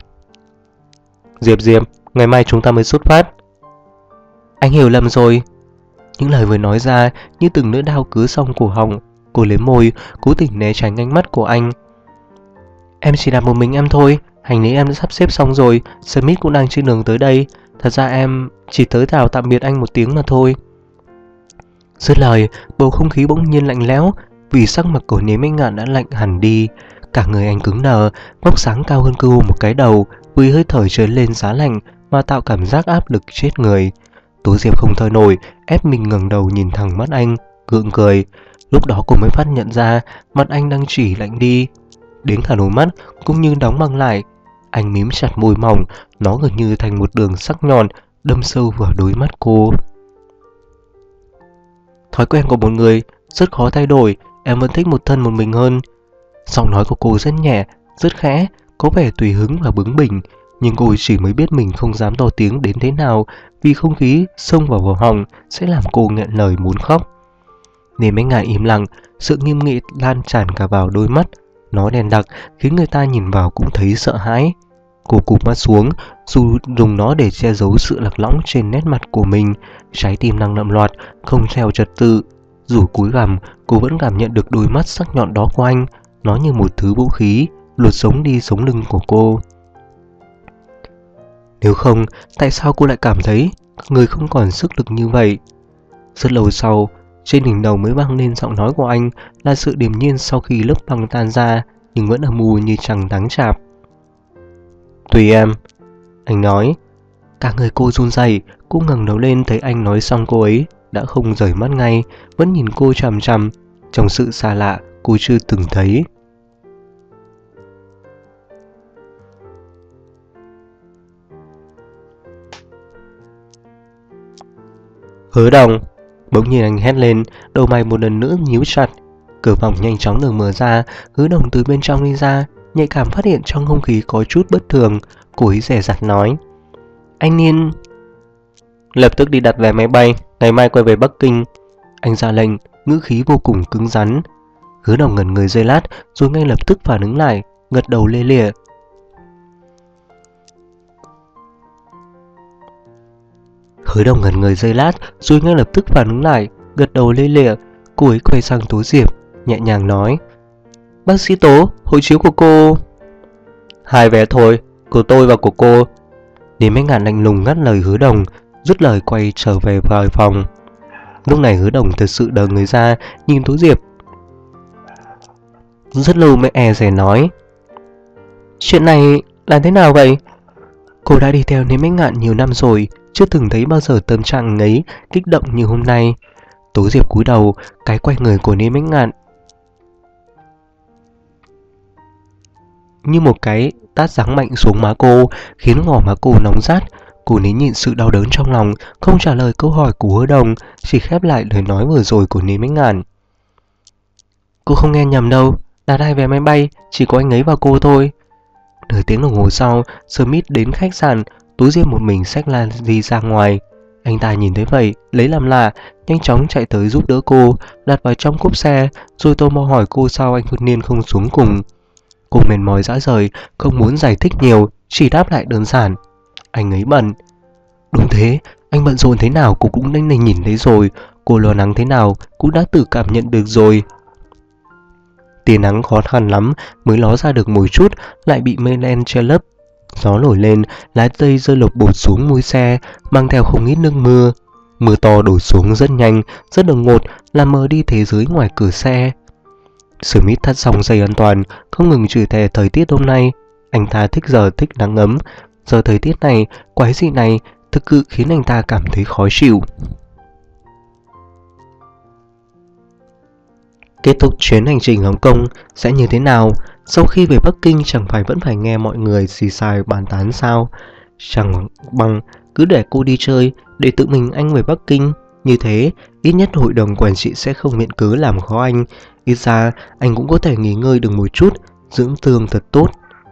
Diệp, ngày mai chúng ta mới xuất phát. Anh hiểu lầm rồi. Những lời vừa nói ra như từng lưỡi dao cứa xong cổ họng. Cô liếm môi, cố tình né tránh ánh mắt của anh. Em chỉ làm một mình em thôi, hành lý em đã sắp xếp xong rồi, Smith cũng đang trên đường tới đây. Thật ra em chỉ tới chào tạm biệt anh một tiếng mà thôi. Dứt lời, bầu không khí bỗng nhiên lạnh lẽo, vì sắc mặt của Lý Minh Ngạn đã lạnh hẳn đi. Cả người anh cứng đờ, vóc sáng cao hơn cô một cái đầu, vì hơi thở trớn lên giá lạnh mà tạo cảm giác áp lực chết người. Tố Diệp không thở nổi, ép mình ngẩng đầu nhìn thẳng mắt anh, gượng cười. Lúc đó cô mới phát nhận ra mặt anh đang chỉ lạnh đi, đến cả đôi mắt cũng như đóng băng lại. Anh mím chặt môi mỏng, nó gần như thành một đường sắc nhọn đâm sâu vào đôi mắt cô. Thói quen của một người rất khó thay đổi, em vẫn thích một thân một mình hơn. Giọng nói của cô rất nhẹ, rất khẽ, có vẻ tùy hứng và bướng bỉnh, nhưng cô chỉ mới biết mình không dám to tiếng đến thế nào, vì không khí xông vào họng sẽ làm cô nghẹn lời muốn khóc. Nên mấy ngày im lặng, sự nghiêm nghị lan tràn cả vào đôi mắt. Nó đen đặc khiến người ta nhìn vào cũng thấy sợ hãi. Cô cụp mắt xuống, dù dùng nó để che giấu sự lạc lõng trên nét mặt của mình. Trái tim đang đậm loạt, không theo trật tự. Dù cúi gằm, cô vẫn cảm nhận được đôi mắt sắc nhọn đó của anh. Nó như một thứ vũ khí, lột sống đi sống lưng của cô. Nếu không, tại sao cô lại cảm thấy người không còn sức lực như vậy? Rất lâu sau, trên đỉnh đầu mới vang lên giọng nói của anh, là sự điềm nhiên sau khi lớp băng tan ra, nhưng vẫn âm u như trăng tháng chạp. Tùy em, anh nói. Cả người cô run rẩy, cô ngẩng đầu lên thấy anh nói xong cô ấy đã không rời mắt ngay, vẫn nhìn cô chằm chằm, trong sự xa lạ cô chưa từng thấy. Hứa Đồng, bỗng nhiên anh hét lên, đầu mày một lần nữa nhíu chặt. Cửa phòng nhanh chóng được mở ra, Hứa Đồng từ bên trong đi ra, nhạy cảm phát hiện trong không khí có chút bất thường. Cô ấy dè dặt nói: Anh Niên, lập tức đi đặt vé máy bay, ngày mai quay về Bắc Kinh. Anh ra lệnh, ngữ khí vô cùng cứng rắn. Hứa Đồng ngẩn người giây lát, rồi ngay lập tức phản ứng lại, gật đầu lê lịa. Cô ấy quay sang Tố Diệp, nhẹ nhàng nói: Bác sĩ Tố, hộ chiếu của cô. 2 vé thôi, của tôi và của cô. Đến mấy ngàn lạnh lùng ngắt lời Hứa Đồng, rút lời quay trở về vào phòng. Lúc này Hứa Đồng thật sự đờ người ra, nhìn Tố Diệp. Rất lâu mới e dè nói: Chuyện này là thế nào vậy? Cô đã đi theo Niêm Bách Ngạn nhiều năm rồi, chưa từng thấy bao giờ tâm trạng ấy kích động như hôm nay. Tố Diệp cúi đầu, cái quay người của Niêm Bách Ngạn như một cái tát giáng mạnh xuống má cô, khiến gò má cô nóng rát. Cô nín nhịn sự đau đớn trong lòng, không trả lời câu hỏi của Hứa Đồng, chỉ khép lại lời nói vừa rồi của Niêm Bách Ngạn. Cô không nghe nhầm đâu, đặt 2 vé máy bay, chỉ có anh ấy và cô thôi. Nửa tiếng đồng hồ sau, Smith đến khách sạn, Tố Diệp một mình xách la đi ra ngoài. Anh ta nhìn thấy vậy, lấy làm lạ, nhanh chóng chạy tới giúp đỡ cô, đặt vào trong cốp xe, rồi tò mò hỏi cô sao anh Niên không xuống cùng. Cô mệt mỏi rã rời, không muốn giải thích nhiều, chỉ đáp lại đơn giản: Anh ấy bận. Đúng thế, anh bận rộn thế nào cô cũng đã nhìn thấy rồi, cô lo lắng thế nào cũng đã tự cảm nhận được rồi. Tia nắng khó khăn lắm mới ló ra được một chút, lại bị mây đen che lấp. Gió nổi lên, lá cây rơi lộc bột xuống mui xe, mang theo không ít nước mưa. Mưa to đổ xuống rất nhanh, rất đột ngột, làm mờ đi thế giới ngoài cửa xe. Smith thắt xong dây an toàn, không ngừng chửi thề thời tiết hôm nay. Anh ta thích giờ thích nắng ấm, giờ thời tiết này, quái dị này, thực sự khiến anh ta cảm thấy khó chịu. Kết thúc chuyến hành trình Hồng Kông sẽ như thế nào? Sau khi về Bắc Kinh chẳng phải vẫn phải nghe mọi người xì xài bàn tán sao? Chẳng bằng cứ để cô đi chơi, để tự mình anh về Bắc Kinh. Như thế, ít nhất hội đồng quản trị sẽ không viện cớ làm khó anh. Ít ra, anh cũng có thể nghỉ ngơi được một chút, dưỡng thương thật tốt.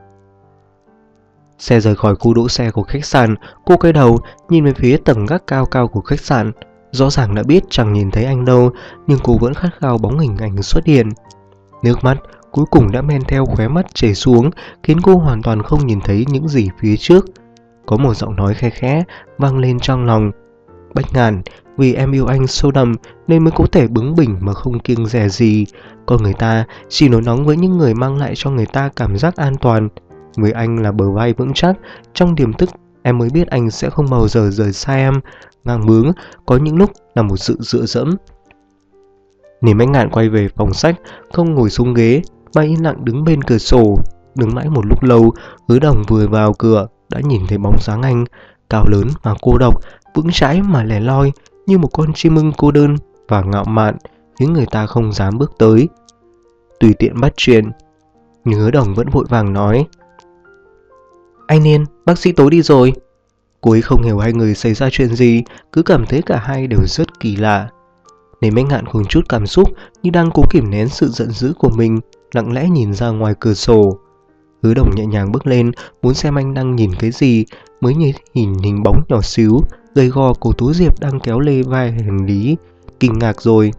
Xe rời khỏi khu đỗ xe của khách sạn, cô quay đầu, nhìn về phía tầng gác cao cao của khách sạn. Rõ ràng đã biết chẳng nhìn thấy anh đâu, nhưng cô vẫn khát khao bóng hình ảnh xuất hiện. Nước mắt cuối cùng đã men theo khóe mắt chảy xuống, khiến cô hoàn toàn không nhìn thấy những gì phía trước. có một giọng nói khe khẽ vang lên trong lòng. Bách Ngạn, vì em yêu anh sâu đậm nên mới có thể bướng bỉnh mà không kiêng dè gì. Còn người ta chỉ nổi nóng với những người mang lại cho người ta cảm giác an toàn. Với anh là bờ vai vững chắc, trong tiềm thức em mới biết anh sẽ không bao giờ rời xa em. Ngang bướng có những lúc là một sự dựa dẫm. Niềm Bách Ngạn quay về phòng sách, không ngồi xuống ghế, mà yên lặng đứng bên cửa sổ. Đứng mãi một lúc lâu, Hứa Đồng vừa vào cửa đã nhìn thấy bóng dáng anh, cao lớn mà cô độc, vững chãi mà lẻ loi, như một con chim ưng cô đơn và ngạo mạn, khiến người ta không dám bước tới. Tùy tiện bắt chuyện, nhưng Hứa Đồng vẫn vội vàng nói: Anh Niên, bác sĩ tối đi rồi. Cô ấy không hiểu hai người xảy ra chuyện gì, cứ cảm thấy cả hai đều rất kỳ lạ. Nên Bách Ngạn không chút cảm xúc, như đang cố kìm nén sự giận dữ của mình, lặng lẽ nhìn ra ngoài cửa sổ. Hứa Đồng nhẹ nhàng bước lên, muốn xem anh đang nhìn cái gì, mới nhìn hình bóng nhỏ xíu, gầy gò của Tú Diệp đang kéo lê vai hành lý, kinh ngạc rồi.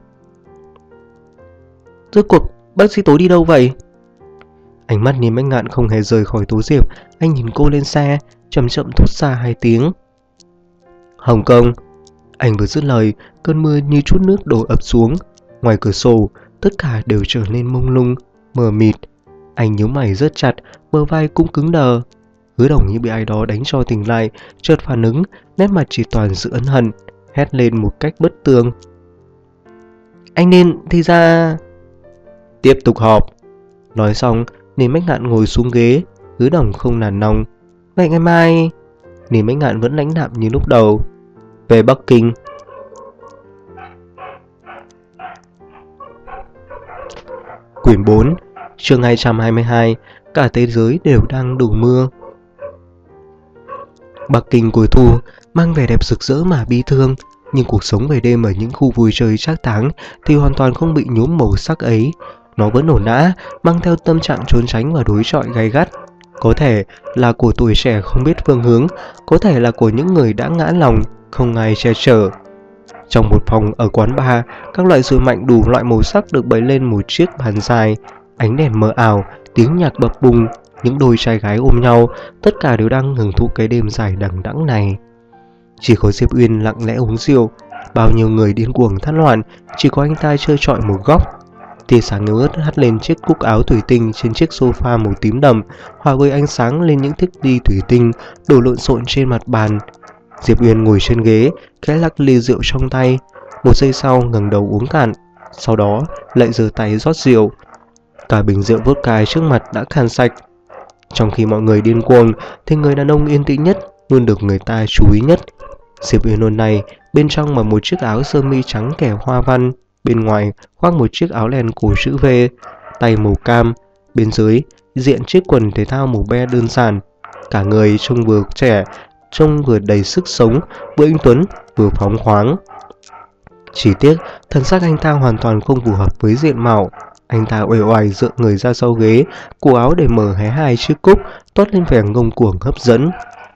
Rốt cuộc, bác sĩ tối đi đâu vậy? Ánh mắt Niềm Bách Ngạn không hề rời khỏi Tú Diệp, anh nhìn cô lên xe, chậm chậm thốt ra hai tiếng. Hồng Kông. Anh vừa dứt lời, cơn mưa như chút nước đổ ập xuống. Ngoài cửa sổ, tất cả đều trở nên mông lung, mờ mịt. Anh nhíu mày rất chặt, bờ vai cũng cứng đờ. Hứa Đồng như bị ai đó đánh cho tỉnh lại, chợt phản ứng, nét mặt chỉ toàn sự ân hận, hét lên một cách bất tường. Anh nên thì ra... Tiếp tục họp. Nói xong, Niềm Bách Ngạn ngồi xuống ghế. Hứa Đồng không nản lòng. Vậy ngày mai... Niềm Bách Ngạn vẫn lãnh đạm như lúc đầu. Về Bắc Kinh. Quyển 4, chương 222. Cả thế giới đều đang đổ mưa. Bắc Kinh cuối thu mang vẻ đẹp rực rỡ mà bi thương, nhưng cuộc sống về đêm ở những khu vui chơi trác táng thì hoàn toàn không bị nhuốm màu sắc ấy. Nó vẫn ổn ã, mang theo tâm trạng trốn tránh và đối chọi gay gắt. Có thể là của tuổi trẻ không biết phương hướng, có thể là của những người đã ngã lòng, không ai che chở. Trong một phòng ở quán bar, các loại rượu mạnh đủ loại màu sắc được bày lên một chiếc bàn dài. Ánh đèn mờ ảo, tiếng nhạc bập bùng, những đôi trai gái ôm nhau, tất cả đều đang hưởng thụ cái đêm dài đằng đẵng này. Chỉ có Diệp Uyên lặng lẽ uống rượu, bao nhiêu người điên cuồng thắt loạn, chỉ có anh ta chơi trọi một góc. Tia sáng yếu ớt hắt lên chiếc cúc áo thủy tinh trên chiếc sofa màu tím đậm, hòa với ánh sáng lên những thiết đi thủy tinh đổ lộn xộn trên mặt bàn. Diệp Uyên ngồi trên ghế, khẽ lắc ly rượu trong tay. Một giây sau ngẩng đầu uống cạn, sau đó lại giơ tay rót rượu. Cả bình rượu vodka trước mặt đã khan sạch. Trong khi mọi người điên cuồng, thì người đàn ông yên tĩnh nhất luôn được người ta chú ý nhất. Diệp Uyên hôm nay bên trong mặc một chiếc áo sơ mi trắng kẻ hoa văn, bên ngoài khoác một chiếc áo len cổ chữ V, tay màu cam, bên dưới diện chiếc quần thể thao màu be đơn giản. Cả người trông vừa trẻ, trông vừa đầy sức sống, vừa anh tuấn, vừa phóng khoáng. Chỉ tiếc, thân xác anh ta hoàn toàn không phù hợp với diện mạo. Anh ta uể oải dựa người ra sau ghế, cổ áo để mở hé hai chiếc cúc, toát lên vẻ ngông cuồng hấp dẫn.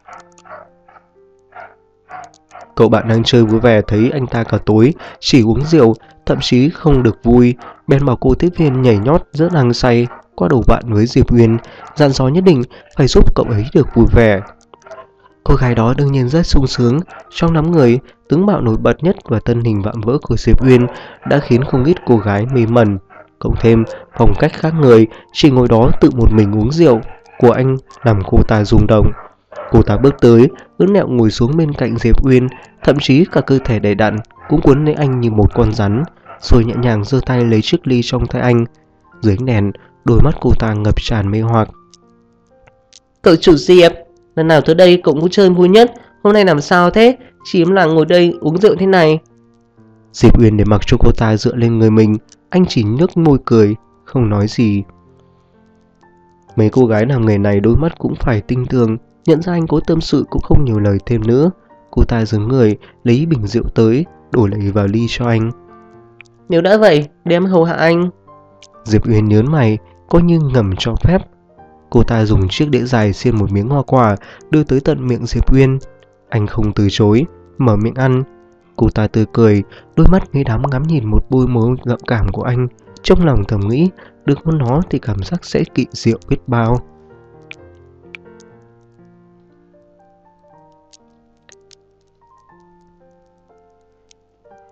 Cậu bạn đang chơi vui vẻ thấy anh ta cả tối chỉ uống rượu, thậm chí không được vui, bèn bảo cô tiếp viên nhảy nhót rất hăng say qua đầu bạn với Diệp Uyên, dặn dò nhất định phải giúp cậu ấy được vui vẻ. Cô gái đó đương nhiên rất sung sướng. Trong đám người, tướng mạo nổi bật nhất và thân hình vạm vỡ của Diệp Uyên đã khiến không ít cô gái mê mẩn. Cộng thêm phong cách khác người, chỉ ngồi đó tự một mình uống rượu của anh làm cô ta rung động. Cô ta bước tới, ưỡn nẹo ngồi xuống bên cạnh Diệp Uyên, thậm chí cả cơ thể đầy đặn cũng cuốn lấy anh như một con rắn, rồi nhẹ nhàng giơ tay lấy chiếc ly trong tay anh. Dưới ánh đèn, đôi mắt cô ta ngập tràn mê hoặc. Cậu chủ Diệp, lần nào tới đây cậu cũng chơi vui nhất, hôm nay làm sao thế? Chỉ im lặng ngồi đây uống rượu thế này. Diệp Uyên để mặc cho cô ta dựa lên người mình, anh chỉ nhếch môi cười, không nói gì. Mấy cô gái làm nghề này đôi mắt cũng phải tinh tường, nhận ra anh có tâm sự cũng không nhiều lời thêm nữa. Cô ta dừng người, lấy bình rượu tới, đổ lại vào ly cho anh. Nếu đã vậy, đem hầu hạ anh. Diệp Uyên nhớn mày, coi như ngầm cho phép. Cô ta dùng chiếc đĩa dài xiên một miếng hoa quả, đưa tới tận miệng Diệp Uyên. Anh không từ chối, mở miệng ăn. Cô ta tươi cười, đôi mắt mê đắm ngắm nhìn một bôi môi gợi cảm của anh. Trong lòng thầm nghĩ, được hôn nó thì cảm giác sẽ kỵ rượu biết bao.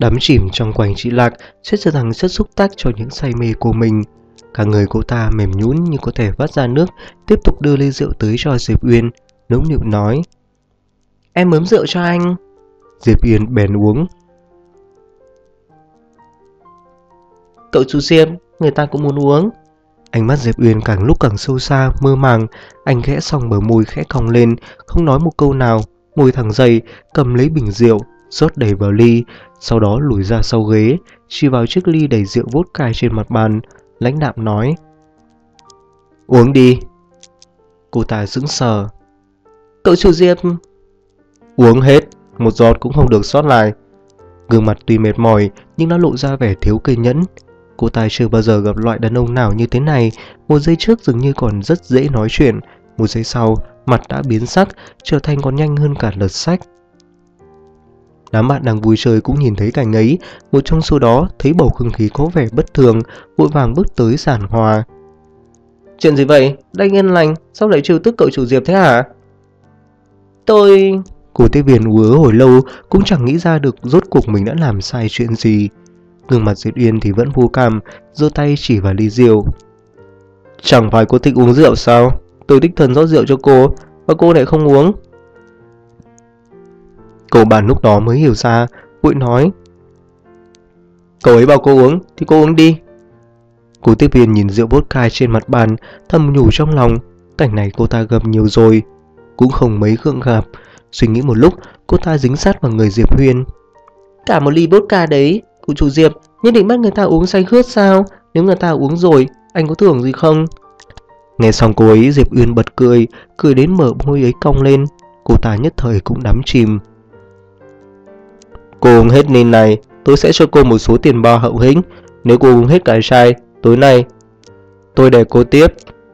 đắm chìm trong quành chị Lạc sẽ trở thành chất xúc tác cho những say mê của mình. Cả người cô ta mềm nhũn như có thể vắt ra nước, tiếp tục đưa ly rượu tới cho Diệp Uyên, nũng nịu nói: "Em mớm rượu cho anh." Diệp Uyên bèn uống. "Cậu chủ Diệp, người ta cũng muốn uống." Ánh mắt Diệp Uyên càng lúc càng sâu xa, mơ màng. Anh khẽ xong bờ môi khẽ cong lên, không nói một câu nào, ngồi thẳng dậy, cầm lấy bình rượu, rót đầy vào ly, sau đó lùi ra sau ghế, chỉ vào chiếc ly đầy rượu vodka trên mặt bàn, lãnh đạm nói: "Uống đi." Cô ta sững sờ. "Cậu chủ Diệp." "Uống hết, một giọt cũng không được sót lại." Gương mặt tuy mệt mỏi nhưng đã lộ ra vẻ thiếu kiên nhẫn. Cô ta chưa bao giờ gặp loại đàn ông nào như thế này. Một giây trước dường như còn rất dễ nói chuyện, một giây sau mặt đã biến sắc, trở thành còn nhanh hơn cả lật sách. Đám bạn đang vui chơi cũng nhìn thấy cảnh ấy. Một trong số đó thấy bầu không khí có vẻ bất thường, vội vàng bước tới giảng hòa. "Chuyện gì vậy? Đanh yên lành, sao lại trêu tức cậu chủ Diệp thế hả?" "Tôi..." Cô tiếp viên ứa hồi lâu cũng chẳng nghĩ ra được rốt cuộc mình đã làm sai chuyện gì. Gương mặt Diệp Uyên thì vẫn vô cảm, giơ tay chỉ vào ly rượu. "Chẳng phải cô thích uống rượu sao? Tôi đích thân rót rượu cho cô, và cô lại không uống." Cậu bạn lúc đó mới hiểu ra, vội nói: "Cậu ấy bảo cô uống thì cô uống đi." Cô tiếp viên nhìn rượu vodka trên mặt bàn, thầm nhủ trong lòng, cảnh này cô ta gặp nhiều rồi, cũng không mấy gượng gạp. Suy nghĩ một lúc, cô ta dính sát vào người Diệp Uyên. "Cả một ly vodka đấy, cụ chủ Diệp nhất định bắt người ta uống say khướt sao? Nếu người ta uống rồi, anh có thưởng gì không?" Nghe xong cô ấy, Diệp Uyên bật cười, cười đến mở môi ấy cong lên. Cô ta nhất thời cũng đắm chìm. "Cô uống hết ly này, tôi sẽ cho cô một số tiền bao hậu hĩnh. Nếu cô uống hết cả chai, tối nay tôi để cô tiếp."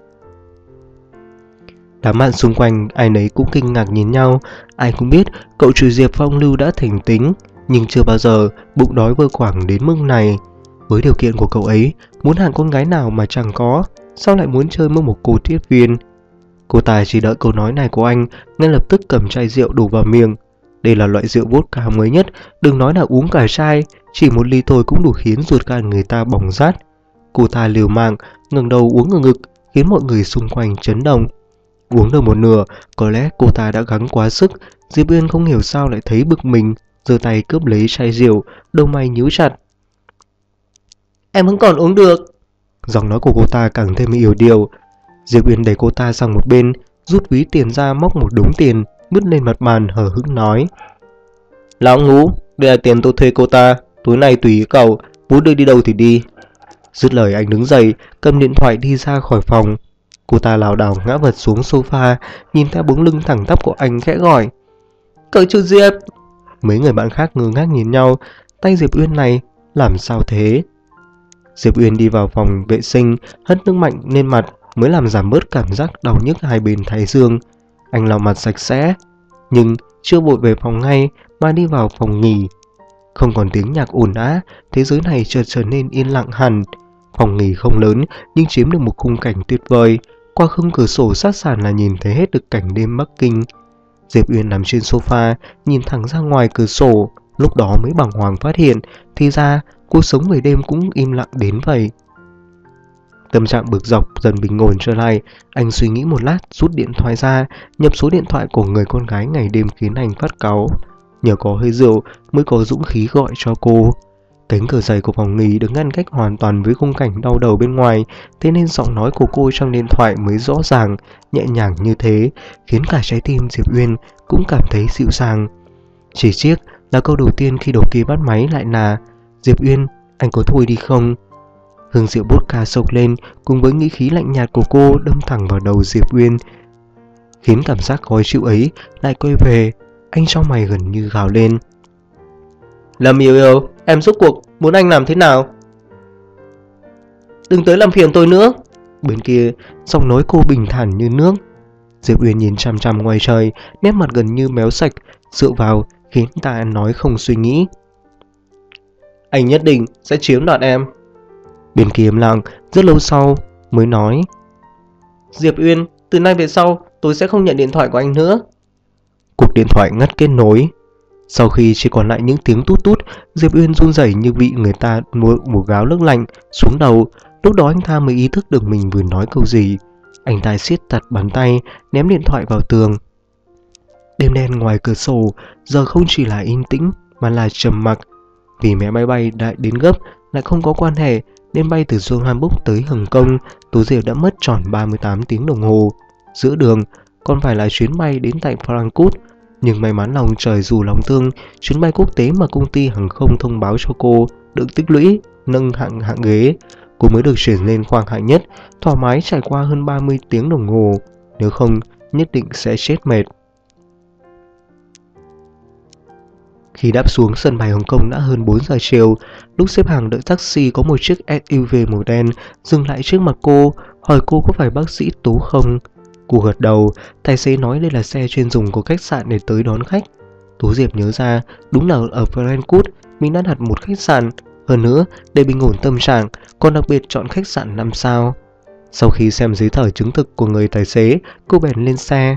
Đám bạn xung quanh ai nấy cũng kinh ngạc nhìn nhau. Ai cũng biết cậu chủ Diệp phong lưu đã thành tính, nhưng chưa bao giờ bụng đói vơ quảng đến mức này. Với điều kiện của cậu ấy, muốn hạng con gái nào mà chẳng có, sao lại muốn chơi với một cô tiếp viên? Cô ta chỉ đợi câu nói này của anh, ngay lập tức cầm chai rượu đổ vào miệng. Đây là loại rượu vodka mới nhất, đừng nói là uống cả chai, chỉ một ly thôi cũng đủ khiến ruột gan người ta bỏng rát. Cô ta liều mạng ngẩng đầu uống ở ngực, khiến mọi người xung quanh chấn động. Uống được một nửa, có lẽ cô ta đã gắng quá sức. Diệp Uyên không hiểu sao lại thấy bực mình, giơ tay cướp lấy chai rượu, đầu mày nhíu chặt. "Em vẫn còn uống được." Giọng nói của cô ta càng thêm yếu điệu. Diệp Uyên đẩy cô ta sang một bên, rút ví tiền ra, móc một đống tiền, vứt lên mặt bàn hờ hững nói: "Lão Ngũ, đây là tiền tôi thuê cô ta, tối nay tùy ý cậu, muốn đưa đi đâu thì đi." Dứt lời anh đứng dậy, cầm điện thoại đi ra khỏi phòng. Cô ta lảo đảo ngã vật xuống sofa, nhìn theo bóng lưng thẳng tắp của anh khẽ gọi: "Cậu chủ Diệp." Mấy người bạn khác ngơ ngác nhìn nhau, tay Diệp Uyên này làm sao thế? Diệp Uyên đi vào phòng vệ sinh, hất nước mạnh lên mặt mới làm giảm bớt cảm giác đau nhức hai bên thái dương. Anh lau mặt sạch sẽ, nhưng chưa vội về phòng ngay mà đi vào phòng nghỉ. Không còn tiếng nhạc ồn ào, thế giới này chợt trở nên yên lặng hẳn. Phòng nghỉ không lớn nhưng chiếm được một khung cảnh tuyệt vời. Qua khung cửa sổ sát sàn là nhìn thấy hết được cảnh đêm Bắc Kinh. Diệp Uyên nằm trên sofa, nhìn thẳng ra ngoài cửa sổ. Lúc đó mới bàng hoàng phát hiện, thì ra cuộc sống về đêm cũng im lặng đến vậy. Tâm trạng bực dọc dần bình ổn trở lại. Anh suy nghĩ một lát, rút điện thoại ra, nhập số điện thoại của người con gái ngày đêm khiến anh phát cáu. Nhờ có hơi rượu mới có dũng khí gọi cho cô. Cánh cửa dày của phòng nghỉ được ngăn cách hoàn toàn với khung cảnh đau đầu bên ngoài, thế nên giọng nói của cô trong điện thoại mới rõ ràng, nhẹ nhàng như thế, khiến cả trái tim Diệp Uyên cũng cảm thấy dịu dàng. Chỉ tiếc là câu đầu tiên khi đầu kia bắt máy lại là: "Diệp Uyên, anh có thôi đi không?" Hương rượu vodka sộc lên cùng với nghĩ khí lạnh nhạt của cô đâm thẳng vào đầu Diệp Uyên, khiến cảm giác khó chịu ấy lại quay về. Anh trong mày gần như gào lên: "Lâm yêu yêu, em rốt cuộc muốn anh làm thế nào? Đừng tới làm phiền tôi nữa." Bên kia, giọng nói cô bình thản như nước. Diệp Uyên nhìn chằm chằm ngoài trời, nét mặt gần như méo sạch, dựa vào khiến ta nói không suy nghĩ: "Anh nhất định sẽ chiếm đoạt em." Bên kia im lặng, rất lâu sau mới nói: "Diệp Uyên, từ nay về sau tôi sẽ không nhận điện thoại của anh nữa." Cuộc điện thoại ngắt kết nối. Sau khi chỉ còn lại những tiếng tút tút, Diệp Uyên run rẩy như bị người ta nuốt một gáo nước lạnh xuống đầu. Lúc đó anh ta mới ý thức được mình vừa nói câu gì. Anh ta siết chặt bàn tay, ném điện thoại vào tường. Đêm đen ngoài cửa sổ giờ không chỉ là yên tĩnh mà là trầm mặc. Vì vé máy bay đã đến gấp lại không có quan hệ nên bay từ Johannesburg tới Hồng Kông, Tú Diệp đã mất tròn 38 tiếng đồng hồ. Giữa đường còn phải là chuyến bay đến tại Frankfurt, nhưng may mắn lòng trời dù lòng thương, chuyến bay quốc tế mà công ty hàng không thông báo cho cô được tích lũy nâng hạng ghế, cô mới được chuyển lên khoang hạng nhất, thoải mái trải qua hơn 30 tiếng đồng hồ, nếu không nhất định sẽ chết mệt. Khi đáp xuống sân bay Hồng Kông đã hơn 4 giờ chiều, lúc xếp hàng đợi taxi có một chiếc SUV màu đen dừng lại trước mặt cô, hỏi cô có phải bác sĩ Tú không. Cô gật đầu, tài xế nói đây là xe chuyên dùng của khách sạn để tới đón khách. Tú Diệp nhớ ra, đúng là ở Frankfurt mình đã đặt một khách sạn, hơn nữa để bình ổn tâm trạng, còn đặc biệt chọn khách sạn 5 sao. Sau khi xem giấy tờ chứng thực của người tài xế, cô bèn lên xe.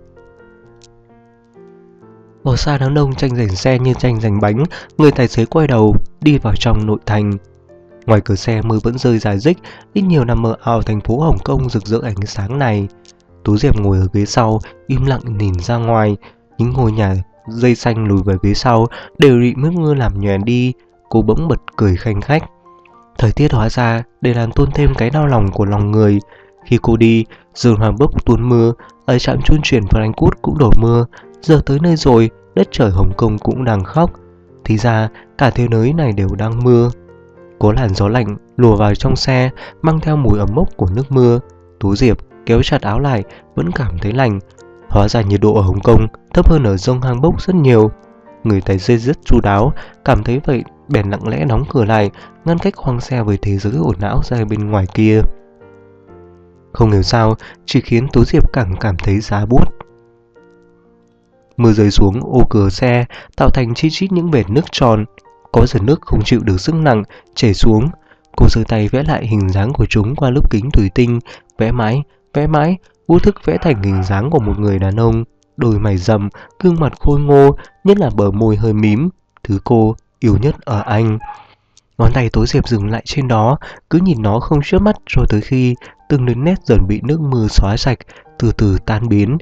Bỏ xa đám đông tranh giành xe như tranh giành bánh, người tài xế quay đầu, đi vào trong nội thành. Ngoài cửa xe mưa vẫn rơi rải rích, ít nhiều nằm mờ ảo thành phố Hồng Kông rực rỡ ánh sáng này. Tú Diệp ngồi ở ghế sau, im lặng nhìn ra ngoài, những ngôi nhà dây xanh lùi về phía sau đều bị nước mưa làm nhòe đi. Cô bỗng bật cười khanh khách. Thời tiết hóa ra để làm tôn thêm cái đau lòng của lòng người. Khi cô đi, Dương Hoàng Bốc tuôn mưa, ở trạm trung chuyển Frankfurt cũng đổ mưa. Giờ tới nơi rồi, đất trời Hồng Kông cũng đang khóc. Thì ra cả thế giới này đều đang mưa. Có làn gió lạnh lùa vào trong xe, mang theo mùi ẩm mốc của nước mưa. Tú Diệp kéo chặt áo lại, vẫn cảm thấy lạnh. Hóa ra nhiệt độ ở Hồng Kông thấp hơn ở Johannesburg rất nhiều. Người tài xế rất chu đáo, cảm thấy vậy bèn lặng lẽ đóng cửa lại, ngăn cách khoang xe với thế giới ồn ào ra bên ngoài kia. Không hiểu sao, chỉ khiến Tú Diệp càng cảm thấy giá buốt. Mưa rơi xuống ô cửa xe, tạo thành chi chít những vệt nước tròn. Có giọt nước không chịu được sức nặng chảy xuống. Cô giơ tay vẽ lại hình dáng của chúng qua lớp kính thủy tinh, vẽ mãi, vô thức vẽ thành hình dáng của một người đàn ông, đôi mày rậm, gương mặt khôi ngô, nhất là bờ môi hơi mím, thứ cô yêu nhất ở anh. Ngón tay Tố Diệp dừng lại trên đó, cứ nhìn nó không chớp mắt cho tới khi từng đường nét dần bị nước mưa xóa sạch, từ từ tan biến.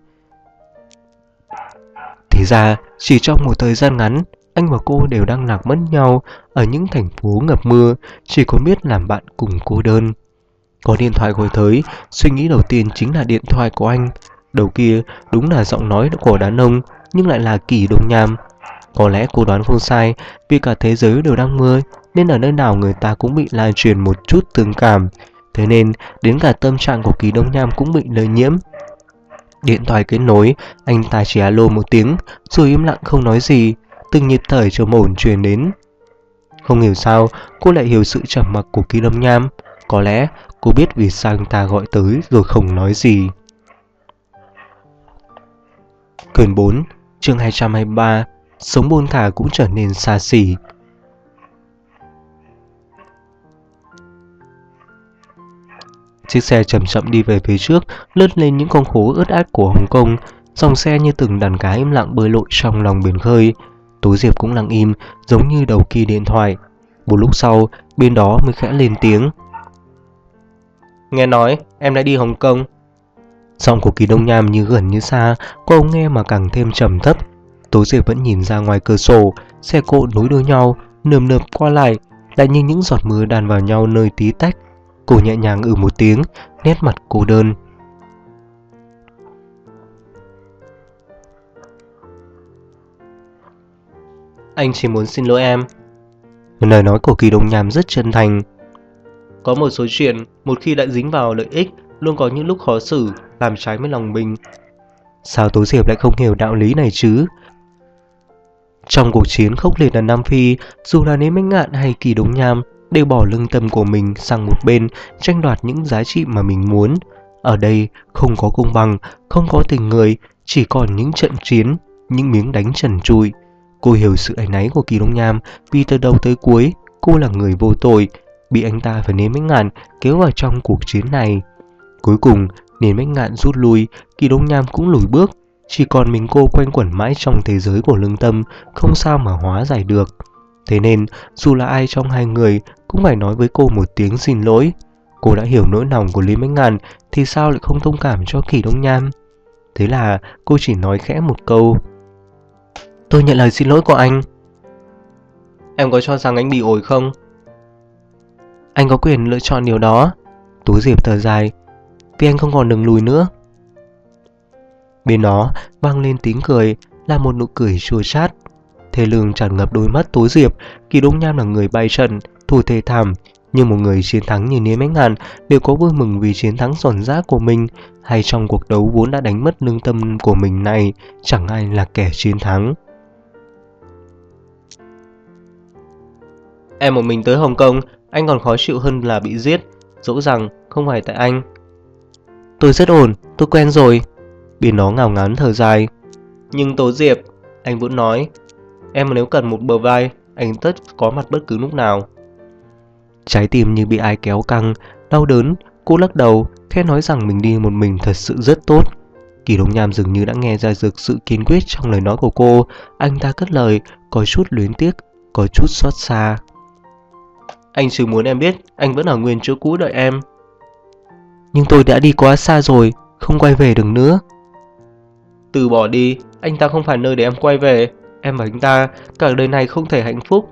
Thì ra, chỉ trong một thời gian ngắn, anh và cô đều đang lạc mất nhau ở những thành phố ngập mưa, chỉ có biết làm bạn cùng cô đơn. Có điện thoại gọi tới, suy nghĩ đầu tiên chính là điện thoại của anh. Đầu kia đúng là giọng nói của đàn ông, nhưng lại là Kỳ Đông Nham. Có lẽ cô đoán không sai, vì cả thế giới đều đang mưa, nên ở nơi nào người ta cũng bị lan truyền một chút thương cảm. Thế nên, đến cả tâm trạng của Kỳ Đông Nham cũng bị lây nhiễm. Điện thoại kết nối, anh ta chỉ alo một tiếng, rồi im lặng không nói gì, từng nhịp thở trầm ổn truyền đến. Không hiểu sao, cô lại hiểu sự trầm mặc của Kỳ Đông Nham. Có lẽ cô biết vì sao anh ta gọi tới rồi không nói gì. Quyển 4, chương 223, sống buông thả cũng trở nên xa xỉ. Chiếc xe chậm chậm đi về phía trước, lướt lên những con phố ướt át của Hồng Kông. Dòng xe như từng đàn cá im lặng bơi lội trong lòng biển khơi. Tú Diệp cũng lặng im, giống như đầu kia điện thoại. Một lúc sau, bên đó mới khẽ lên tiếng. Nghe nói, em đã đi Hồng Kông. Giọng của Kỳ Đông Nham như gần như xa, cô ông nghe mà càng thêm trầm thấp. Tú Diệp vẫn nhìn ra ngoài cửa sổ, xe cộ nối đuôi nhau, nườm nượp qua lại như những giọt mưa đan vào nhau nơi tí tách. Cô nhẹ nhàng một tiếng, nét mặt cô đơn. Anh chỉ muốn xin lỗi em. Lời nói của Kỳ Đông Nham rất chân thành. Có một số chuyện, một khi đã dính vào lợi ích, luôn có những lúc khó xử, làm trái với lòng mình. Sao Tố Diệp lại không hiểu đạo lý này chứ? Trong cuộc chiến khốc liệt ở Nam Phi, dù là Lý Minh Ngạn hay Kỳ Đông Nham đều bỏ lương tâm của mình sang một bên, tranh đoạt những giá trị mà mình muốn. Ở đây không có công bằng, không có tình người, chỉ còn những trận chiến, những miếng đánh trần trụi. Cô hiểu sự áy náy của Kỳ Đông Nham, vì từ đầu tới cuối cô là người vô tội, bị anh ta và Lý Minh Ngạn kéo vào trong cuộc chiến này. Cuối cùng Lý Minh Ngạn rút lui, Kỳ Đông Nham cũng lùi bước, Chỉ còn mình cô quanh quẩn mãi trong thế giới của lương tâm, không sao mà hóa giải được. Thế nên, dù là ai trong hai người cũng phải nói với cô một tiếng xin lỗi. Cô đã hiểu nỗi lòng của Lý Bách Ngàn thì sao lại không thông cảm cho Kỷ Đông Nham. Thế là cô chỉ nói khẽ một câu: "Tôi nhận lời xin lỗi của anh." "Em có cho rằng anh bị ổi không?" "Anh có quyền lựa chọn điều đó." Tú Diệp thở dài: "Vì anh không còn đường lùi nữa." Bên đó vang lên tiếng cười, là một nụ cười chua chát. Thê lương tràn ngập đôi mắt Tú Diệp. Kỷ Đông Nham là người bay trận, thủ thê thảm, nhưng một người chiến thắng như Lý Bách Ngàn đều có vui mừng vì chiến thắng giòn giã của mình, hay trong cuộc đấu vốn đã đánh mất lương tâm của mình này, chẳng ai là kẻ chiến thắng. Em một mình tới Hồng Kông, anh còn khó chịu hơn là bị giết. Dẫu rằng không phải tại anh. Tôi rất ổn, tôi quen rồi. Bên đó ngào ngán thở dài. Nhưng Tố Diệp, anh vẫn nói, em nếu cần một bờ vai, anh tất có mặt bất cứ lúc nào. Trái tim như bị ai kéo căng, đau đớn. Cô lắc đầu, khẽ nói rằng mình đi một mình thật sự rất tốt. Kỷ Đông Nham dường như đã nghe ra được sự kiên quyết trong lời nói của cô. Anh ta cất lời, có chút luyến tiếc, có chút xót xa. Anh chỉ muốn em biết, anh vẫn ở nguyên chỗ cũ đợi em. Nhưng tôi đã đi quá xa rồi, không quay về được nữa. Từ bỏ đi, anh ta không phải nơi để em quay về. Em và anh ta, cả đời này không thể hạnh phúc.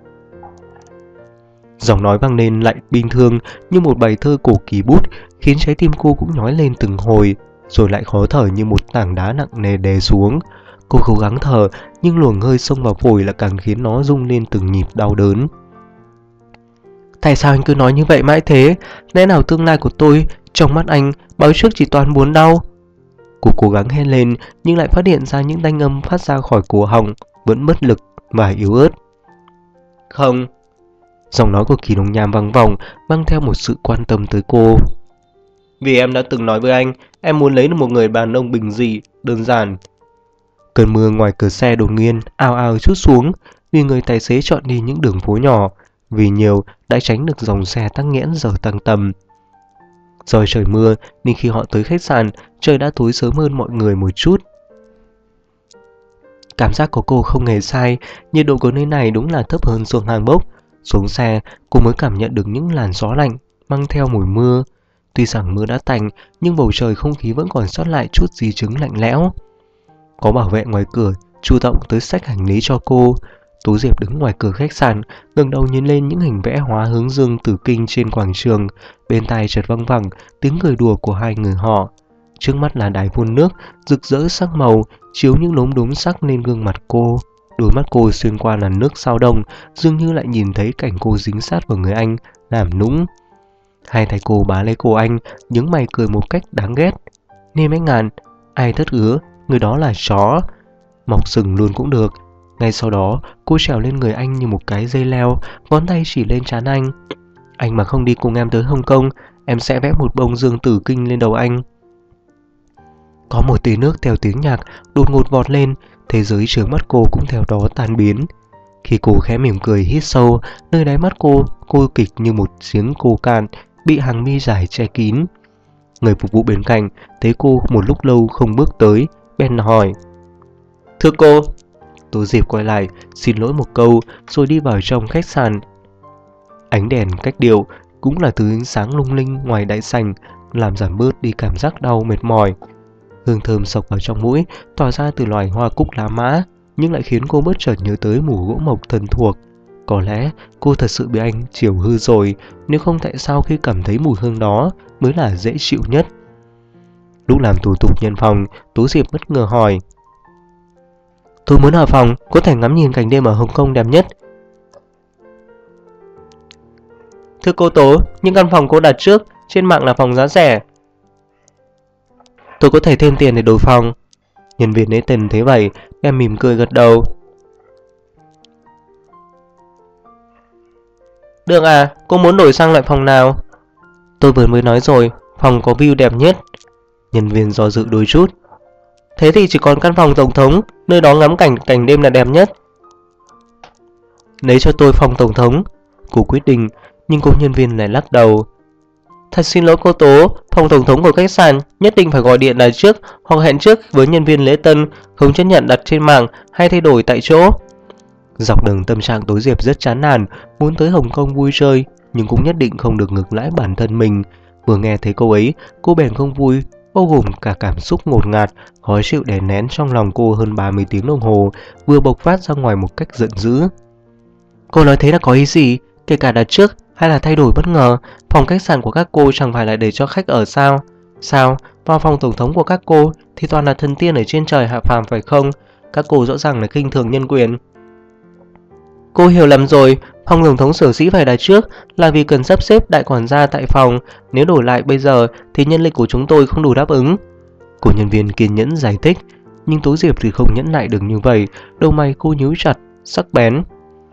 Giọng nói vang lên lại bình thường như một bài thơ cổ kỳ bút, khiến trái tim cô cũng nhói lên từng hồi, rồi lại khó thở như một tảng đá nặng nề đè xuống. Cô cố gắng thở, nhưng luồng hơi xông vào phổi là càng khiến nó rung lên từng nhịp đau đớn. Tại sao anh cứ nói như vậy mãi thế? Lẽ nào tương lai của tôi, trong mắt anh, báo trước chỉ toàn buồn đau? Cô cố gắng hét lên, nhưng lại phát hiện ra những thanh âm phát ra khỏi cổ họng vẫn bất lực và yếu ớt. Không. Giọng nói của Kỷ Đông Nham vang vọng, mang theo một sự quan tâm tới cô. Vì em đã từng nói với anh, em muốn lấy được một người đàn ông bình dị, đơn giản. Cơn mưa ngoài cửa xe đột nhiên ào ào trút xuống, vì người tài xế chọn đi những đường phố nhỏ, vì nhiều đã tránh được dòng xe tắc nghẽn giờ tăng tầm. Do trời mưa nên khi họ tới khách sạn, trời đã tối sớm hơn mọi người một chút. Cảm giác của cô không hề sai, nhiệt độ của nơi này đúng là thấp hơn xuồng Hàng Bốc. Xuống xe, cô mới cảm nhận được những làn gió lạnh mang theo mùi mưa. Tuy rằng mưa đã tạnh, nhưng bầu trời không khí vẫn còn sót lại chút gì chứng lạnh lẽo. Có bảo vệ ngoài cửa chủ động tới xách hành lý cho cô. Tú Diệp đứng ngoài cửa khách sạn, ngẩng đầu nhìn lên những hình vẽ hóa hướng dương tử kinh trên quảng trường. Bên tai chợt văng vẳng tiếng cười đùa của hai người họ. Trước mắt là đài phun nước rực rỡ sắc màu, chiếu những đốm đốm sắc lên gương mặt cô. Đôi mắt cô xuyên qua làn nước sao đông, dường như lại nhìn thấy cảnh cô dính sát vào người anh, làm nũng. Hai tay cô bá lấy cổ anh, nhướng mày cười một cách đáng ghét. Nê Bách Ngàn, ai thất hứa, người đó là chó. Mọc sừng luôn cũng được. Ngay sau đó, cô trèo lên người anh như một cái dây leo, ngón tay chỉ lên trán anh. Anh mà không đi cùng em tới Hồng Kông, em sẽ vẽ một bông dương tử kinh lên đầu anh. Có một tia nước theo tiếng nhạc đột ngột vọt lên, thế giới trước mắt cô cũng theo đó tan biến. Khi cô khẽ mỉm cười hít sâu, nơi đáy mắt cô kịch như một giếng khô cạn, bị hàng mi dài che kín. Người phục vụ bên cạnh thấy cô một lúc lâu không bước tới, bèn hỏi: Thưa cô. Tố Diệp quay lại, xin lỗi một câu, rồi đi vào trong khách sạn. Ánh đèn cách điệu cũng là thứ ánh sáng lung linh ngoài đại sảnh, làm giảm bớt đi cảm giác đau mệt mỏi. Hương thơm sộc vào trong mũi, tỏa ra từ loài hoa cúc lá mã, nhưng lại khiến cô bất chợt nhớ tới mùi gỗ mộc thân thuộc. Có lẽ cô thật sự bị anh chiều hư rồi, nếu không tại sao khi cảm thấy mùi hương đó mới là dễ chịu nhất. Lúc làm thủ tục nhận phòng, Tố Diệp bất ngờ hỏi: Tôi muốn ở phòng có thể ngắm nhìn cảnh đêm ở Hồng Kông đẹp nhất. Thưa cô Tố, những căn phòng cô đặt trước trên mạng là phòng giá rẻ. Tôi có thể thêm tiền để đổi phòng. Nhân viên lễ tân thấy vậy, em mỉm cười gật đầu. Được à, cô muốn đổi sang loại phòng nào? Tôi vừa mới nói rồi, phòng có view đẹp nhất. Nhân viên do dự đôi chút. Thế thì chỉ còn căn phòng tổng thống, nơi đó ngắm cảnh đêm là đẹp nhất. Lấy cho tôi phòng tổng thống. Cô quyết định, nhưng cô nhân viên lại lắc đầu. Thật xin lỗi cô Tố, phòng tổng thống của khách sạn nhất định phải gọi điện đặt trước hoặc hẹn trước với nhân viên lễ tân, không chấp nhận đặt trên mạng hay thay đổi tại chỗ. Dọc đường tâm trạng Tố Diệp rất chán nản, muốn tới Hồng Kông vui chơi, nhưng cũng nhất định không được ngược đãi bản thân mình. Vừa nghe thấy câu ấy, cô bèn không vui, bao gồm cả cảm xúc ngột ngạt, khó chịu đè nén trong lòng cô hơn 30 tiếng đồng hồ, vừa bộc phát ra ngoài một cách giận dữ. Cô nói thế là có ý gì? Kể cả đặt trước hay là thay đổi bất ngờ, phòng khách sạn của các cô chẳng phải là để cho khách ở sao? Sao? Vào phòng tổng thống của các cô thì toàn là thần tiên ở trên trời hạ phàm phải không? Các cô rõ ràng là khinh thường nhân quyền. Cô hiểu lầm rồi, phòng tổng thống sở dĩ phải đặt trước là vì cần sắp xếp đại quản gia tại phòng, nếu đổi lại bây giờ thì nhân lực của chúng tôi không đủ đáp ứng. Cô nhân viên kiên nhẫn giải thích, nhưng Tố Diệp thì không nhẫn nại được như vậy, đầu mày cô nhíu chặt, sắc bén.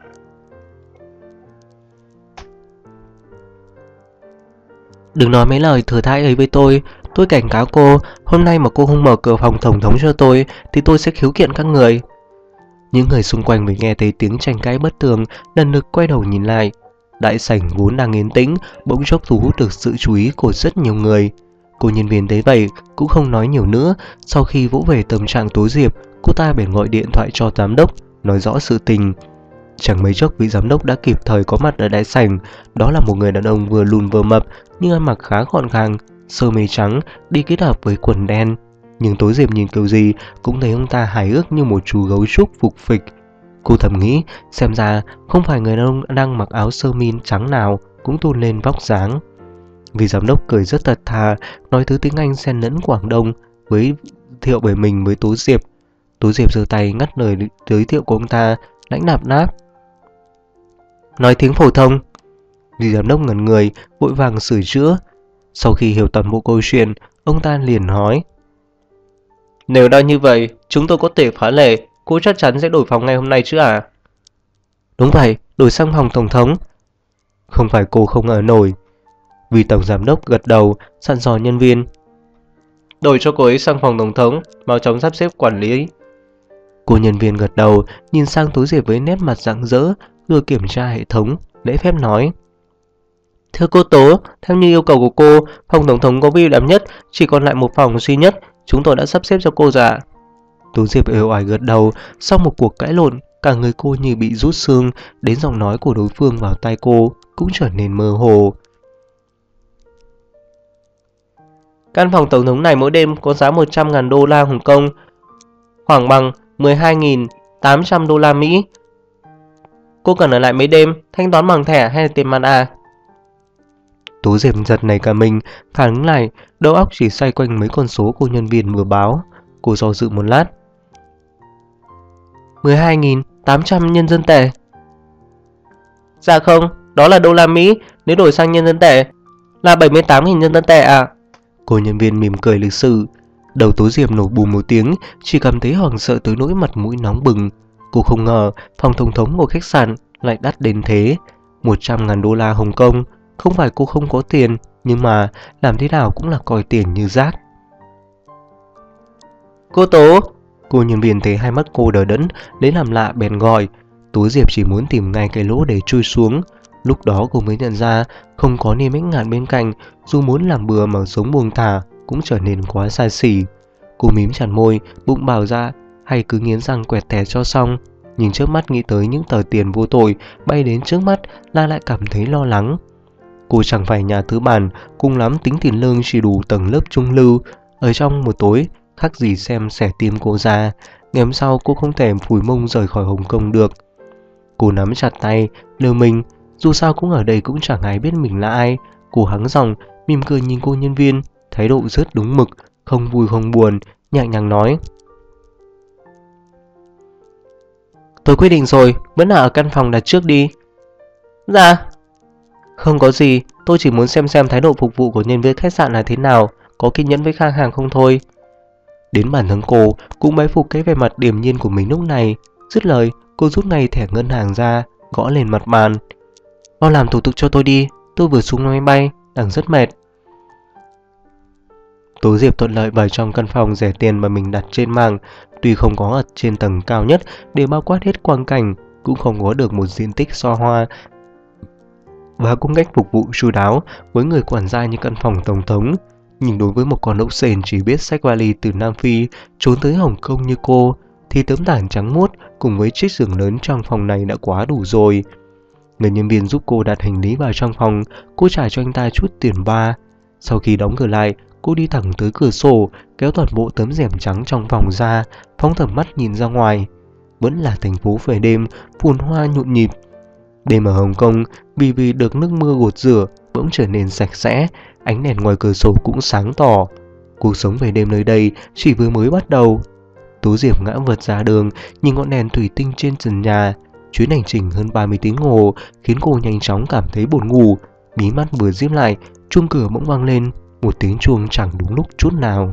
Đừng nói mấy lời thừa thãi ấy với tôi cảnh cáo cô, hôm nay mà cô không mở cửa phòng tổng thống cho tôi thì tôi sẽ khiếu kiện các người. Những người xung quanh mới nghe thấy tiếng tranh cãi bất thường, lần lượt quay đầu nhìn lại. Đại sảnh vốn đang yên tĩnh, bỗng chốc thu hút được sự chú ý của rất nhiều người. Cô nhân viên thấy vậy cũng không nói nhiều nữa, sau khi vỗ về tâm trạng Tố Diệp, cô ta bèn gọi điện thoại cho giám đốc, nói rõ sự tình. Chẳng mấy chốc vị giám đốc đã kịp thời có mặt ở đại sảnh, đó là một người đàn ông vừa lùn vừa mập nhưng ăn mặc khá gọn gàng, sơ mi trắng đi kết hợp với quần đen. Nhưng Tố Diệp nhìn kiểu gì cũng thấy ông ta hài hước như một chú gấu trúc phục phịch. Cô thầm nghĩ, xem ra không phải người đàn ông đang mặc áo sơ mi trắng nào cũng tôn lên vóc dáng. Vì giám đốc cười rất thật thà, nói thứ tiếng Anh xen lẫn Quảng Đông, với thiệu về mình với Tố Diệp. Tố Diệp giơ tay ngắt lời giới thiệu của ông ta, lãnh đạm đáp: nói tiếng phổ thông. Vì giám đốc ngẩn người, vội vàng sửa chữa. Sau khi hiểu toàn bộ câu chuyện, ông ta liền nói: nếu đã như vậy, chúng tôi có thể phá lệ, cô chắc chắn sẽ đổi phòng ngày hôm nay chứ à? Đúng vậy, đổi sang phòng tổng thống. Không phải cô không ở nổi. Vì tổng giám đốc gật đầu, dặn dò nhân viên: đổi cho cô ấy sang phòng tổng thống, mau chóng sắp xếp quản lý. Cô nhân viên gật đầu, nhìn sang Tố Diệp với nét mặt rạng rỡ, vừa kiểm tra hệ thống, lễ phép nói: thưa cô Tố, theo như yêu cầu của cô, phòng tổng thống có view đẹp nhất, chỉ còn lại một phòng duy nhất, chúng tôi đã sắp xếp cho cô rồi ạ. Tố Diệp ều ải gật đầu. Sau một cuộc cãi lộn, cả người cô như bị rút xương, đến giọng nói của đối phương vào tai cô cũng trở nên mơ hồ. Căn phòng tổng thống này mỗi đêm có giá 100.000 đô la Hồng Kông, khoảng bằng 12.800 đô la Mỹ. Cô cần ở lại mấy đêm, thanh toán bằng thẻ hay là tiền mặt à? Tố Diệp giật nảy cả mình, phản ứng lại, đầu óc chỉ xoay quanh mấy con số cô nhân viên vừa báo. Cô do dự một lát. 12.800 nhân dân tệ. Dạ không, đó là đô la Mỹ, nếu đổi sang nhân dân tệ là 78.000 nhân dân tệ à? Cô nhân viên mỉm cười lịch sự. Đầu Tố Diệp nổ bùm một tiếng, chỉ cảm thấy hoảng sợ tới nỗi mặt mũi nóng bừng. Cô không ngờ phòng tổng thống của khách sạn lại đắt đến thế. 100.000 đô la Hồng Kông. Không phải cô không có tiền, nhưng mà làm thế nào cũng là coi tiền như rác. Cô Tố! Cô nhân viên thấy hai mắt cô đờ đẫn, lấy làm lạ bèn gọi. Tố Diệp chỉ muốn tìm ngay cái lỗ để chui xuống. Lúc đó cô mới nhận ra không có niềm ích ngạn bên cạnh, dù muốn làm bừa mà sống buông thả cũng trở nên quá xa xỉ. Cô mím chặt môi, bụng bảo ra hay cứ nghiến răng quẹt thẻ cho xong. Nhưng trước mắt nghĩ tới những tờ tiền vô tội bay đến trước mắt là lại cảm thấy lo lắng. Cô chẳng phải nhà thứ bản, cùng lắm tính tiền lương chỉ đủ tầng lớp trung lưu. Ở trong một tối, khác gì xem xẻ tim cô ra. Ngày hôm sau cô không thể phủi mông rời khỏi Hồng Kông được. Cô nắm chặt tay, lừa mình, dù sao cũng ở đây cũng chẳng ai biết mình là ai. Cô hắng giọng, mỉm cười nhìn cô nhân viên, thái độ rất đúng mực, không vui không buồn, nhẹ nhàng nói: tôi quyết định rồi, vẫn là ở căn phòng đặt trước đi. Dạ. Không có gì, tôi chỉ muốn xem thái độ phục vụ của nhân viên khách sạn là thế nào, có kiên nhẫn với khách hàng không thôi. Đến bản thân cô cũng bái phục cái vẻ mặt điềm nhiên của mình lúc này. Dứt lời, cô rút ngay thẻ ngân hàng ra, gõ lên mặt bàn. Mau làm thủ tục cho tôi đi, tôi vừa xuống máy bay, đang rất mệt. Tố Diệp thuận lợi vào trong căn phòng rẻ tiền mà mình đặt trên mạng. Tuy không có ở trên tầng cao nhất để bao quát hết quang cảnh, cũng không có được một diện tích xa hoa và cung cách phục vụ chu đáo với người quản gia như căn phòng tổng thống. Nhưng đối với một con ốc sên chỉ biết xách vali từ Nam Phi trốn tới Hồng Kông như cô, thì tấm thảm trắng muốt cùng với chiếc giường lớn trong phòng này đã quá đủ rồi. Người nhân viên giúp cô đặt hành lý vào trong phòng, cô trả cho anh ta chút tiền ba. Sau khi đóng cửa lại, cô đi thẳng tới cửa sổ, kéo toàn bộ tấm rèm trắng trong phòng ra, phóng tầm mắt nhìn ra ngoài. Vẫn là thành phố về đêm, phồn hoa nhộn nhịp. Đêm ở Hồng Kông, vì được nước mưa gột rửa, bỗng trở nên sạch sẽ, ánh đèn ngoài cửa sổ cũng sáng tỏ. Cuộc sống về đêm nơi đây chỉ vừa mới bắt đầu. Tố Diệp ngã vật ra đường, nhìn ngọn đèn thủy tinh trên trần nhà. Chuyến hành trình hơn 30 tiếng hồ khiến cô nhanh chóng cảm thấy buồn ngủ. Mí mắt vừa díp lại, chuông cửa bỗng vang lên, một tiếng chuông chẳng đúng lúc chút nào.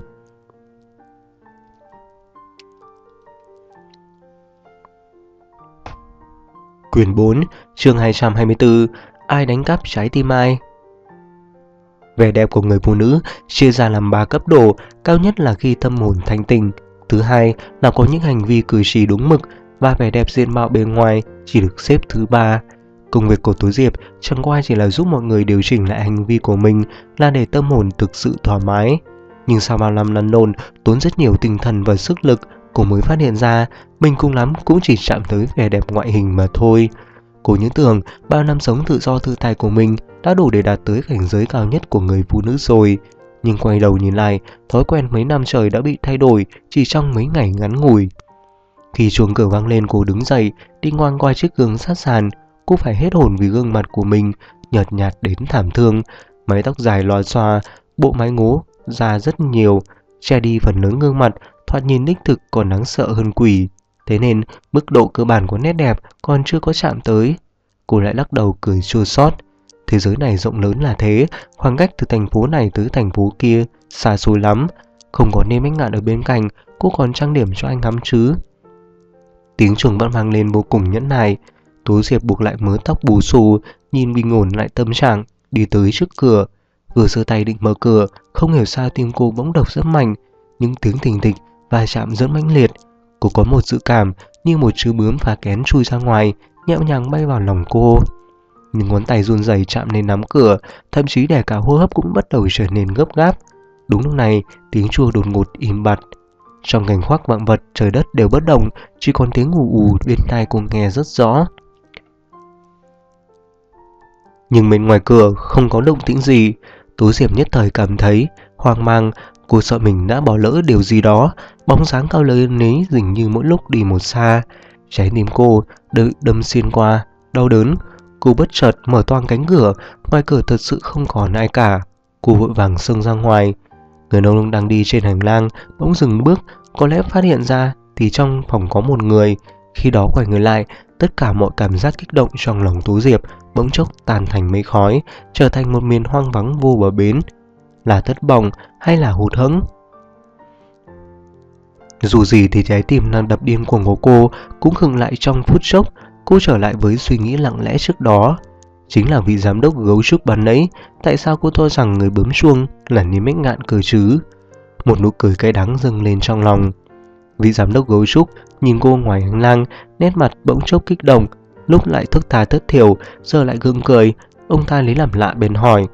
Quyển 4, chương 224, ai đánh cắp trái tim ai? Vẻ đẹp của người phụ nữ chia ra làm 3 cấp độ, cao nhất là khi tâm hồn thanh tình, thứ hai là có những hành vi cử chỉ đúng mực, và vẻ đẹp diện mạo bề ngoài chỉ được xếp thứ 3. Công việc của Tố Diệp chẳng qua chỉ là giúp mọi người điều chỉnh lại hành vi của mình, là để tâm hồn thực sự thoải mái. Nhưng sau bao năm lăn lộn, tốn rất nhiều tinh thần và sức lực, cô mới phát hiện ra mình cùng lắm cũng chỉ chạm tới vẻ đẹp ngoại hình mà thôi. Cô nhớ tưởng bao năm sống tự do tự tại của mình đã đủ để đạt tới cảnh giới cao nhất của người phụ nữ rồi. Nhưng quay đầu nhìn lại, thói quen mấy năm trời đã bị thay đổi chỉ trong mấy ngày ngắn ngủi. Khi chuông cửa vang lên, cô đứng dậy, đi ngoan qua chiếc gương sát sàn. Cô phải hết hồn vì gương mặt của mình nhợt nhạt đến thảm thương. Mái tóc dài lòa xòa, bộ mái ngố ra rất nhiều, che đi phần lớn gương mặt, thoạt nhìn đích thực còn đáng sợ hơn quỷ. Thế nên mức độ cơ bản của nét đẹp còn chưa có chạm tới. Cô lại lắc đầu cười chua xót. Thế giới này rộng lớn là thế, khoảng cách từ thành phố này tới thành phố kia xa xôi lắm. Không có nêm anh ngạn ở bên cạnh, cô còn trang điểm cho anh ngắm chứ. Tiếng chuông vẫn vang lên vô cùng nhẫn nại. Tố Diệp buộc lại mớ tóc bù xù, nhìn bình ổn lại tâm trạng, đi tới trước cửa. Vừa giơ tay định mở cửa, không hiểu sao tim cô bỗng đập rất mạnh, những tiếng thình thịch và chạm rất mãnh liệt. Cô có một dự cảm như một chú bướm phá kén chui ra ngoài, nhẹ nhàng bay vào lòng cô. Nhưng ngón tay run rẩy chạm lên nắm cửa, thậm chí để cả hô hấp cũng bắt đầu trở nên gấp gáp. Đúng lúc này, tiếng chuông đột ngột im bặt. Trong cảnh khoác vạn vật, trời đất đều bất động, chỉ còn tiếng ù ù bên tai cô nghe rất rõ. Nhưng bên ngoài cửa không có động tĩnh gì. Tố Diệp nhất thời cảm thấy hoang mang. Cô sợ mình đã bỏ lỡ điều gì đó. Bóng dáng cao lớn ấy dường như mỗi lúc đi một xa. Trái tim cô đâm xuyên qua, đau đớn. Cô bất chợt mở toang cánh cửa. Ngoài cửa thật sự không còn ai cả. Cô vội vàng xông ra ngoài. Người đàn ông đang đi trên hành lang bỗng dừng bước, có lẽ phát hiện ra thì trong phòng có một người. Khi đó quay người lại, tất cả mọi cảm giác kích động trong lòng Tố Diệp bỗng chốc tan thành mây khói, trở thành một miền hoang vắng vô bờ bến. Là thất vọng hay là hụt hẫng? Dù gì thì trái tim đang đập điên cuồng của cô cũng khựng lại trong phút chốc. Cô trở lại với suy nghĩ lặng lẽ trước đó. Chính là vị giám đốc gấu trúc ban nãy. Tại sao cô cho rằng người bấm chuông là Niêm Mách Ngạn cơ chứ? Một nụ cười cay đắng dâng lên trong lòng. Vị giám đốc gấu trúc nhìn cô ngoài hành lang, nét mặt bỗng chốc kích động, lúc lại thức tha thất thiểu, giờ lại gượng cười. Ông ta lấy làm lạ bèn hỏi: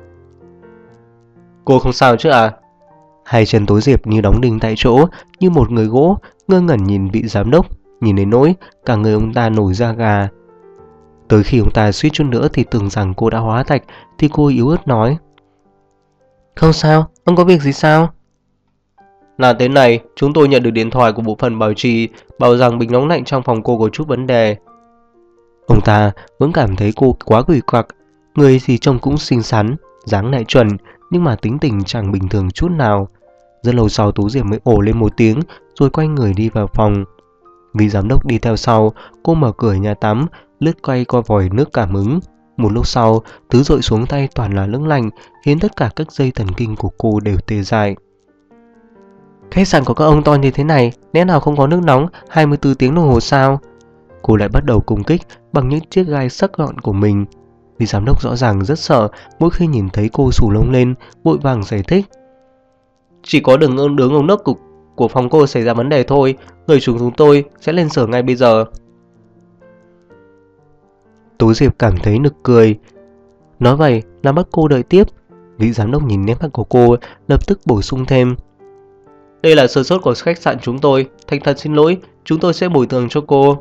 "Cô không sao chứ à?" Hai chân Tố Diệp như đóng đinh tại chỗ, như một người gỗ, ngơ ngẩn nhìn vị giám đốc, nhìn đến nỗi cả người ông ta nổi da gà. Tới khi ông ta suýt chút nữa thì tưởng rằng cô đã hóa thạch, thì cô yếu ớt nói: "Không sao, ông có việc gì sao?" "Là thế này, chúng tôi nhận được điện thoại của bộ phận bảo trì, bảo rằng bình nóng lạnh trong phòng cô có chút vấn đề." Ông ta vẫn cảm thấy cô quá quỷ quặc. Người thì trông cũng xinh xắn, dáng lại chuẩn, nhưng mà tính tình chẳng bình thường chút nào. Rất lâu sau Tú Diệp mới ồ lên một tiếng, rồi quay người đi vào phòng. Vị giám đốc đi theo sau. Cô mở cửa nhà tắm, lướt quay qua vòi nước cảm ứng. Một lúc sau, thứ dội xuống tay toàn là nước lạnh, khiến tất cả các dây thần kinh của cô đều tê dại. Khách sạn của các ông to như thế này, lẽ nào không có nước nóng 24 tiếng đồng hồ sao? Cô lại bắt đầu công kích bằng những chiếc gai sắc nhọn của mình. Vị giám đốc rõ ràng rất sợ mỗi khi nhìn thấy cô xù lông lên, vội vàng giải thích: "Chỉ có đường ống nước của phòng cô xảy ra vấn đề thôi, người chúng tôi sẽ lên sửa ngay bây giờ." Tố Diệp cảm thấy nực cười. Nói vậy là bắt cô đợi tiếp. Vị giám đốc nhìn nét mặt của cô, lập tức bổ sung thêm. Đây là sơ suất của khách sạn chúng tôi, thành thật xin lỗi, chúng tôi sẽ bồi thường cho cô.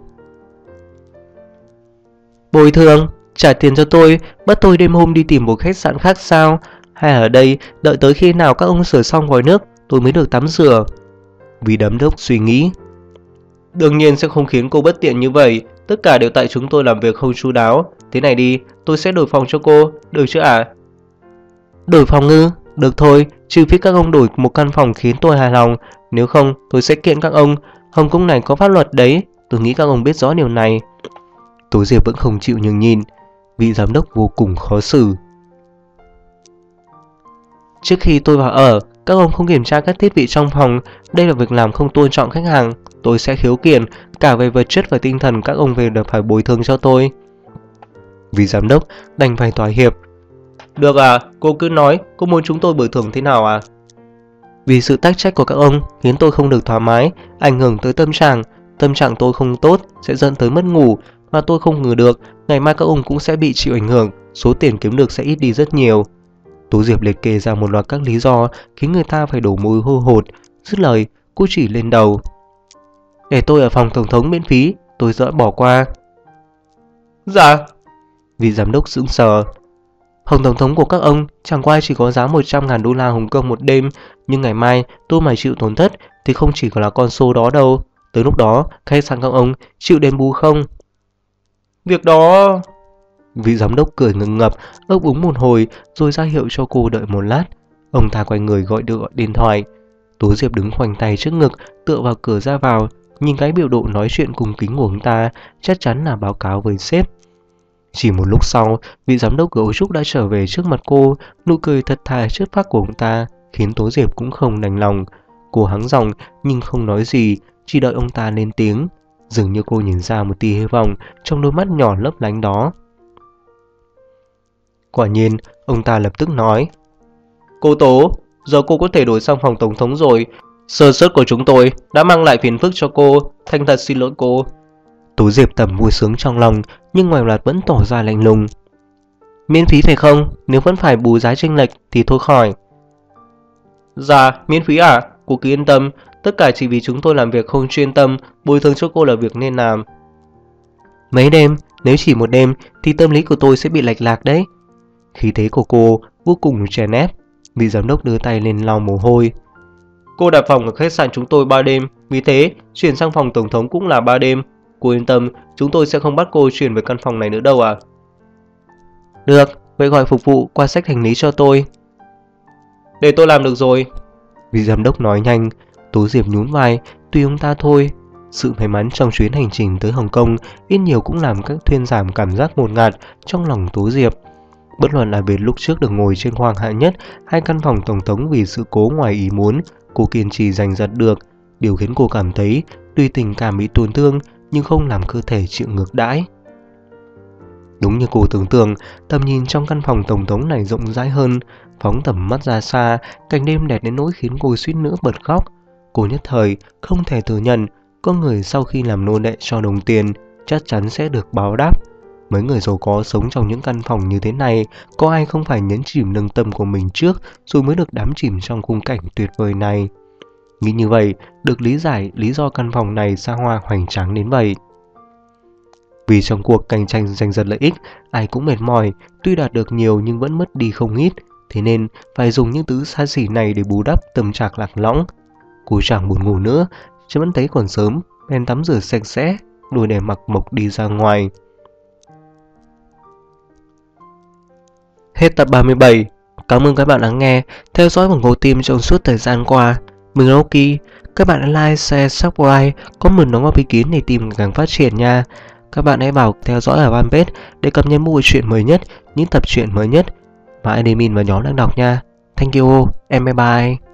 Bồi thường? Trả tiền cho tôi, bắt tôi đêm hôm đi tìm một khách sạn khác sao? Hay ở đây đợi tới khi nào các ông sửa xong vòi nước tôi mới được tắm rửa? Vị giám đốc suy nghĩ. Đương nhiên sẽ không khiến cô bất tiện như vậy, tất cả đều tại chúng tôi làm việc không chu đáo. Thế này đi, tôi sẽ đổi phòng cho cô, được chứ ạ? Đổi phòng ư? Được thôi, trừ phi các ông đổi một căn phòng khiến tôi hài lòng, nếu không tôi sẽ kiện các ông. Hồng Kông này có pháp luật đấy, tôi nghĩ các ông biết rõ điều này. Tố Diệp vẫn không chịu nhường nhìn, vị giám đốc vô cùng khó xử. Trước khi tôi vào ở, các ông không kiểm tra các thiết bị trong phòng, đây là việc làm không tôn trọng khách hàng. Tôi sẽ khiếu kiện, cả về vật chất và tinh thần các ông về đều phải bồi thường cho tôi. Vị giám đốc đành phải thỏa hiệp. Được à, cô cứ nói, cô muốn chúng tôi bồi thường thế nào à? Vì sự tắc trách của các ông khiến tôi không được thoải mái, ảnh hưởng tới tâm trạng tôi không tốt sẽ dẫn tới mất ngủ, mà tôi không ngờ được ngày mai các ông cũng sẽ bị chịu ảnh hưởng, số tiền kiếm được sẽ ít đi rất nhiều. Tố Diệp liệt kê ra một loạt các lý do khiến người ta phải đổ mồ hôi hột, dứt lời cô chỉ lên đầu. Để tôi ở phòng tổng thống miễn phí, tôi dỡ bỏ qua. Dạ. Vị giám đốc sững sờ. Phòng tổng thống của các ông chẳng qua chỉ có giá 100.000 đô la Hồng Kông một đêm, nhưng ngày mai tôi mà chịu tổn thất thì không chỉ còn là con số đó đâu. Tới lúc đó, khách sạn các ông chịu đền bù không? Việc đó... Vị giám đốc cười ngừng ngập, ấp úng một hồi rồi ra hiệu cho cô đợi một lát. Ông ta quay người gọi điện thoại. Tố Diệp đứng khoanh tay trước ngực, tựa vào cửa ra vào, nhìn cái biểu độ nói chuyện cung kính của ông ta, chắc chắn là báo cáo với sếp. Chỉ một lúc sau, vị giám đốc gấu trúc đã trở về trước mặt cô, nụ cười thật thà chất phác của ông ta khiến Tố Diệp cũng không đành lòng. Cô hắng giọng nhưng không nói gì, chỉ đợi ông ta lên tiếng. Dường như cô nhìn ra một tia hy vọng trong đôi mắt nhỏ lấp lánh đó. Quả nhiên, ông ta lập tức nói. Cô Tố, giờ cô có thể đổi sang phòng tổng thống rồi. Sơ suất của chúng tôi đã mang lại phiền phức cho cô, thành thật xin lỗi cô. Tố Diệp tầm vui sướng trong lòng, nhưng ngoài mặt vẫn tỏ ra lạnh lùng. Miễn phí phải không? Nếu vẫn phải bù giá chênh lệch thì thôi khỏi. Dạ, miễn phí à? Cô cứ yên tâm, tất cả chỉ vì chúng tôi làm việc không chuyên tâm, bồi thường cho cô là việc nên làm. Mấy đêm, nếu chỉ một đêm thì tâm lý của tôi sẽ bị lệch lạc đấy. Khí thế của cô vô cùng chèn ép. Vị giám đốc đưa tay lên lau mồ hôi. Cô đặt phòng ở khách sạn chúng tôi 3 đêm, vì thế chuyển sang phòng tổng thống cũng là 3 đêm. Cô yên tâm, chúng tôi sẽ không bắt cô chuyển về căn phòng này nữa đâu à? Được, vậy gọi phục vụ qua xách hành lý cho tôi. Để tôi làm được rồi. Vị giám đốc nói nhanh. Tố Diệp nhún vai, tùy ông ta thôi. Sự may mắn trong chuyến hành trình tới Hồng Kông ít nhiều cũng làm các thuyên giảm cảm giác ngột ngạt trong lòng Tố Diệp. Bất luận là về lúc trước được ngồi trên khoang hạng nhất hay căn phòng tổng thống vì sự cố ngoài ý muốn, cô kiên trì giành giật được. Điều khiến cô cảm thấy tuy tình cảm bị tổn thương nhưng không làm cơ thể chịu ngược đãi. Đúng như cô tưởng tượng, tầm nhìn trong căn phòng tổng thống này rộng rãi hơn, phóng tầm mắt ra xa, cảnh đêm đẹp đến nỗi khiến cô suýt nữa bật khóc. Cô nhất thời không thể thừa nhận, có người sau khi làm nô lệ cho đồng tiền chắc chắn sẽ được báo đáp. Mấy người giàu có sống trong những căn phòng như thế này, có ai không phải nhấn chìm nâng tâm của mình trước rồi mới được đắm chìm trong khung cảnh tuyệt vời này. Nghĩ như vậy, được lý giải lý do căn phòng này xa hoa hoành tráng đến vậy. Vì trong cuộc cạnh tranh giành giật lợi ích, ai cũng mệt mỏi, tuy đạt được nhiều nhưng vẫn mất đi không ít, thế nên phải dùng những thứ xa xỉ này để bù đắp tâm trạng lạc lõng. Cô chẳng buồn ngủ nữa, chứ vẫn thấy còn sớm, bèn tắm rửa sạch sẽ, đôi để mặc mộc đi ra ngoài. Hết tập 37. Cảm ơn các bạn lắng nghe, theo dõi ủng hộ team trong suốt thời gian qua. Mình là Oki. Các bạn hãy like, share, subscribe, comment đóng góp ý kiến để team càng phát triển nha. Các bạn hãy vào theo dõi ở fanpage để cập nhật mỗi chuyện mới nhất, những tập truyện mới nhất mà admin và nhóm đang đọc nha. Thank you, em bye bye.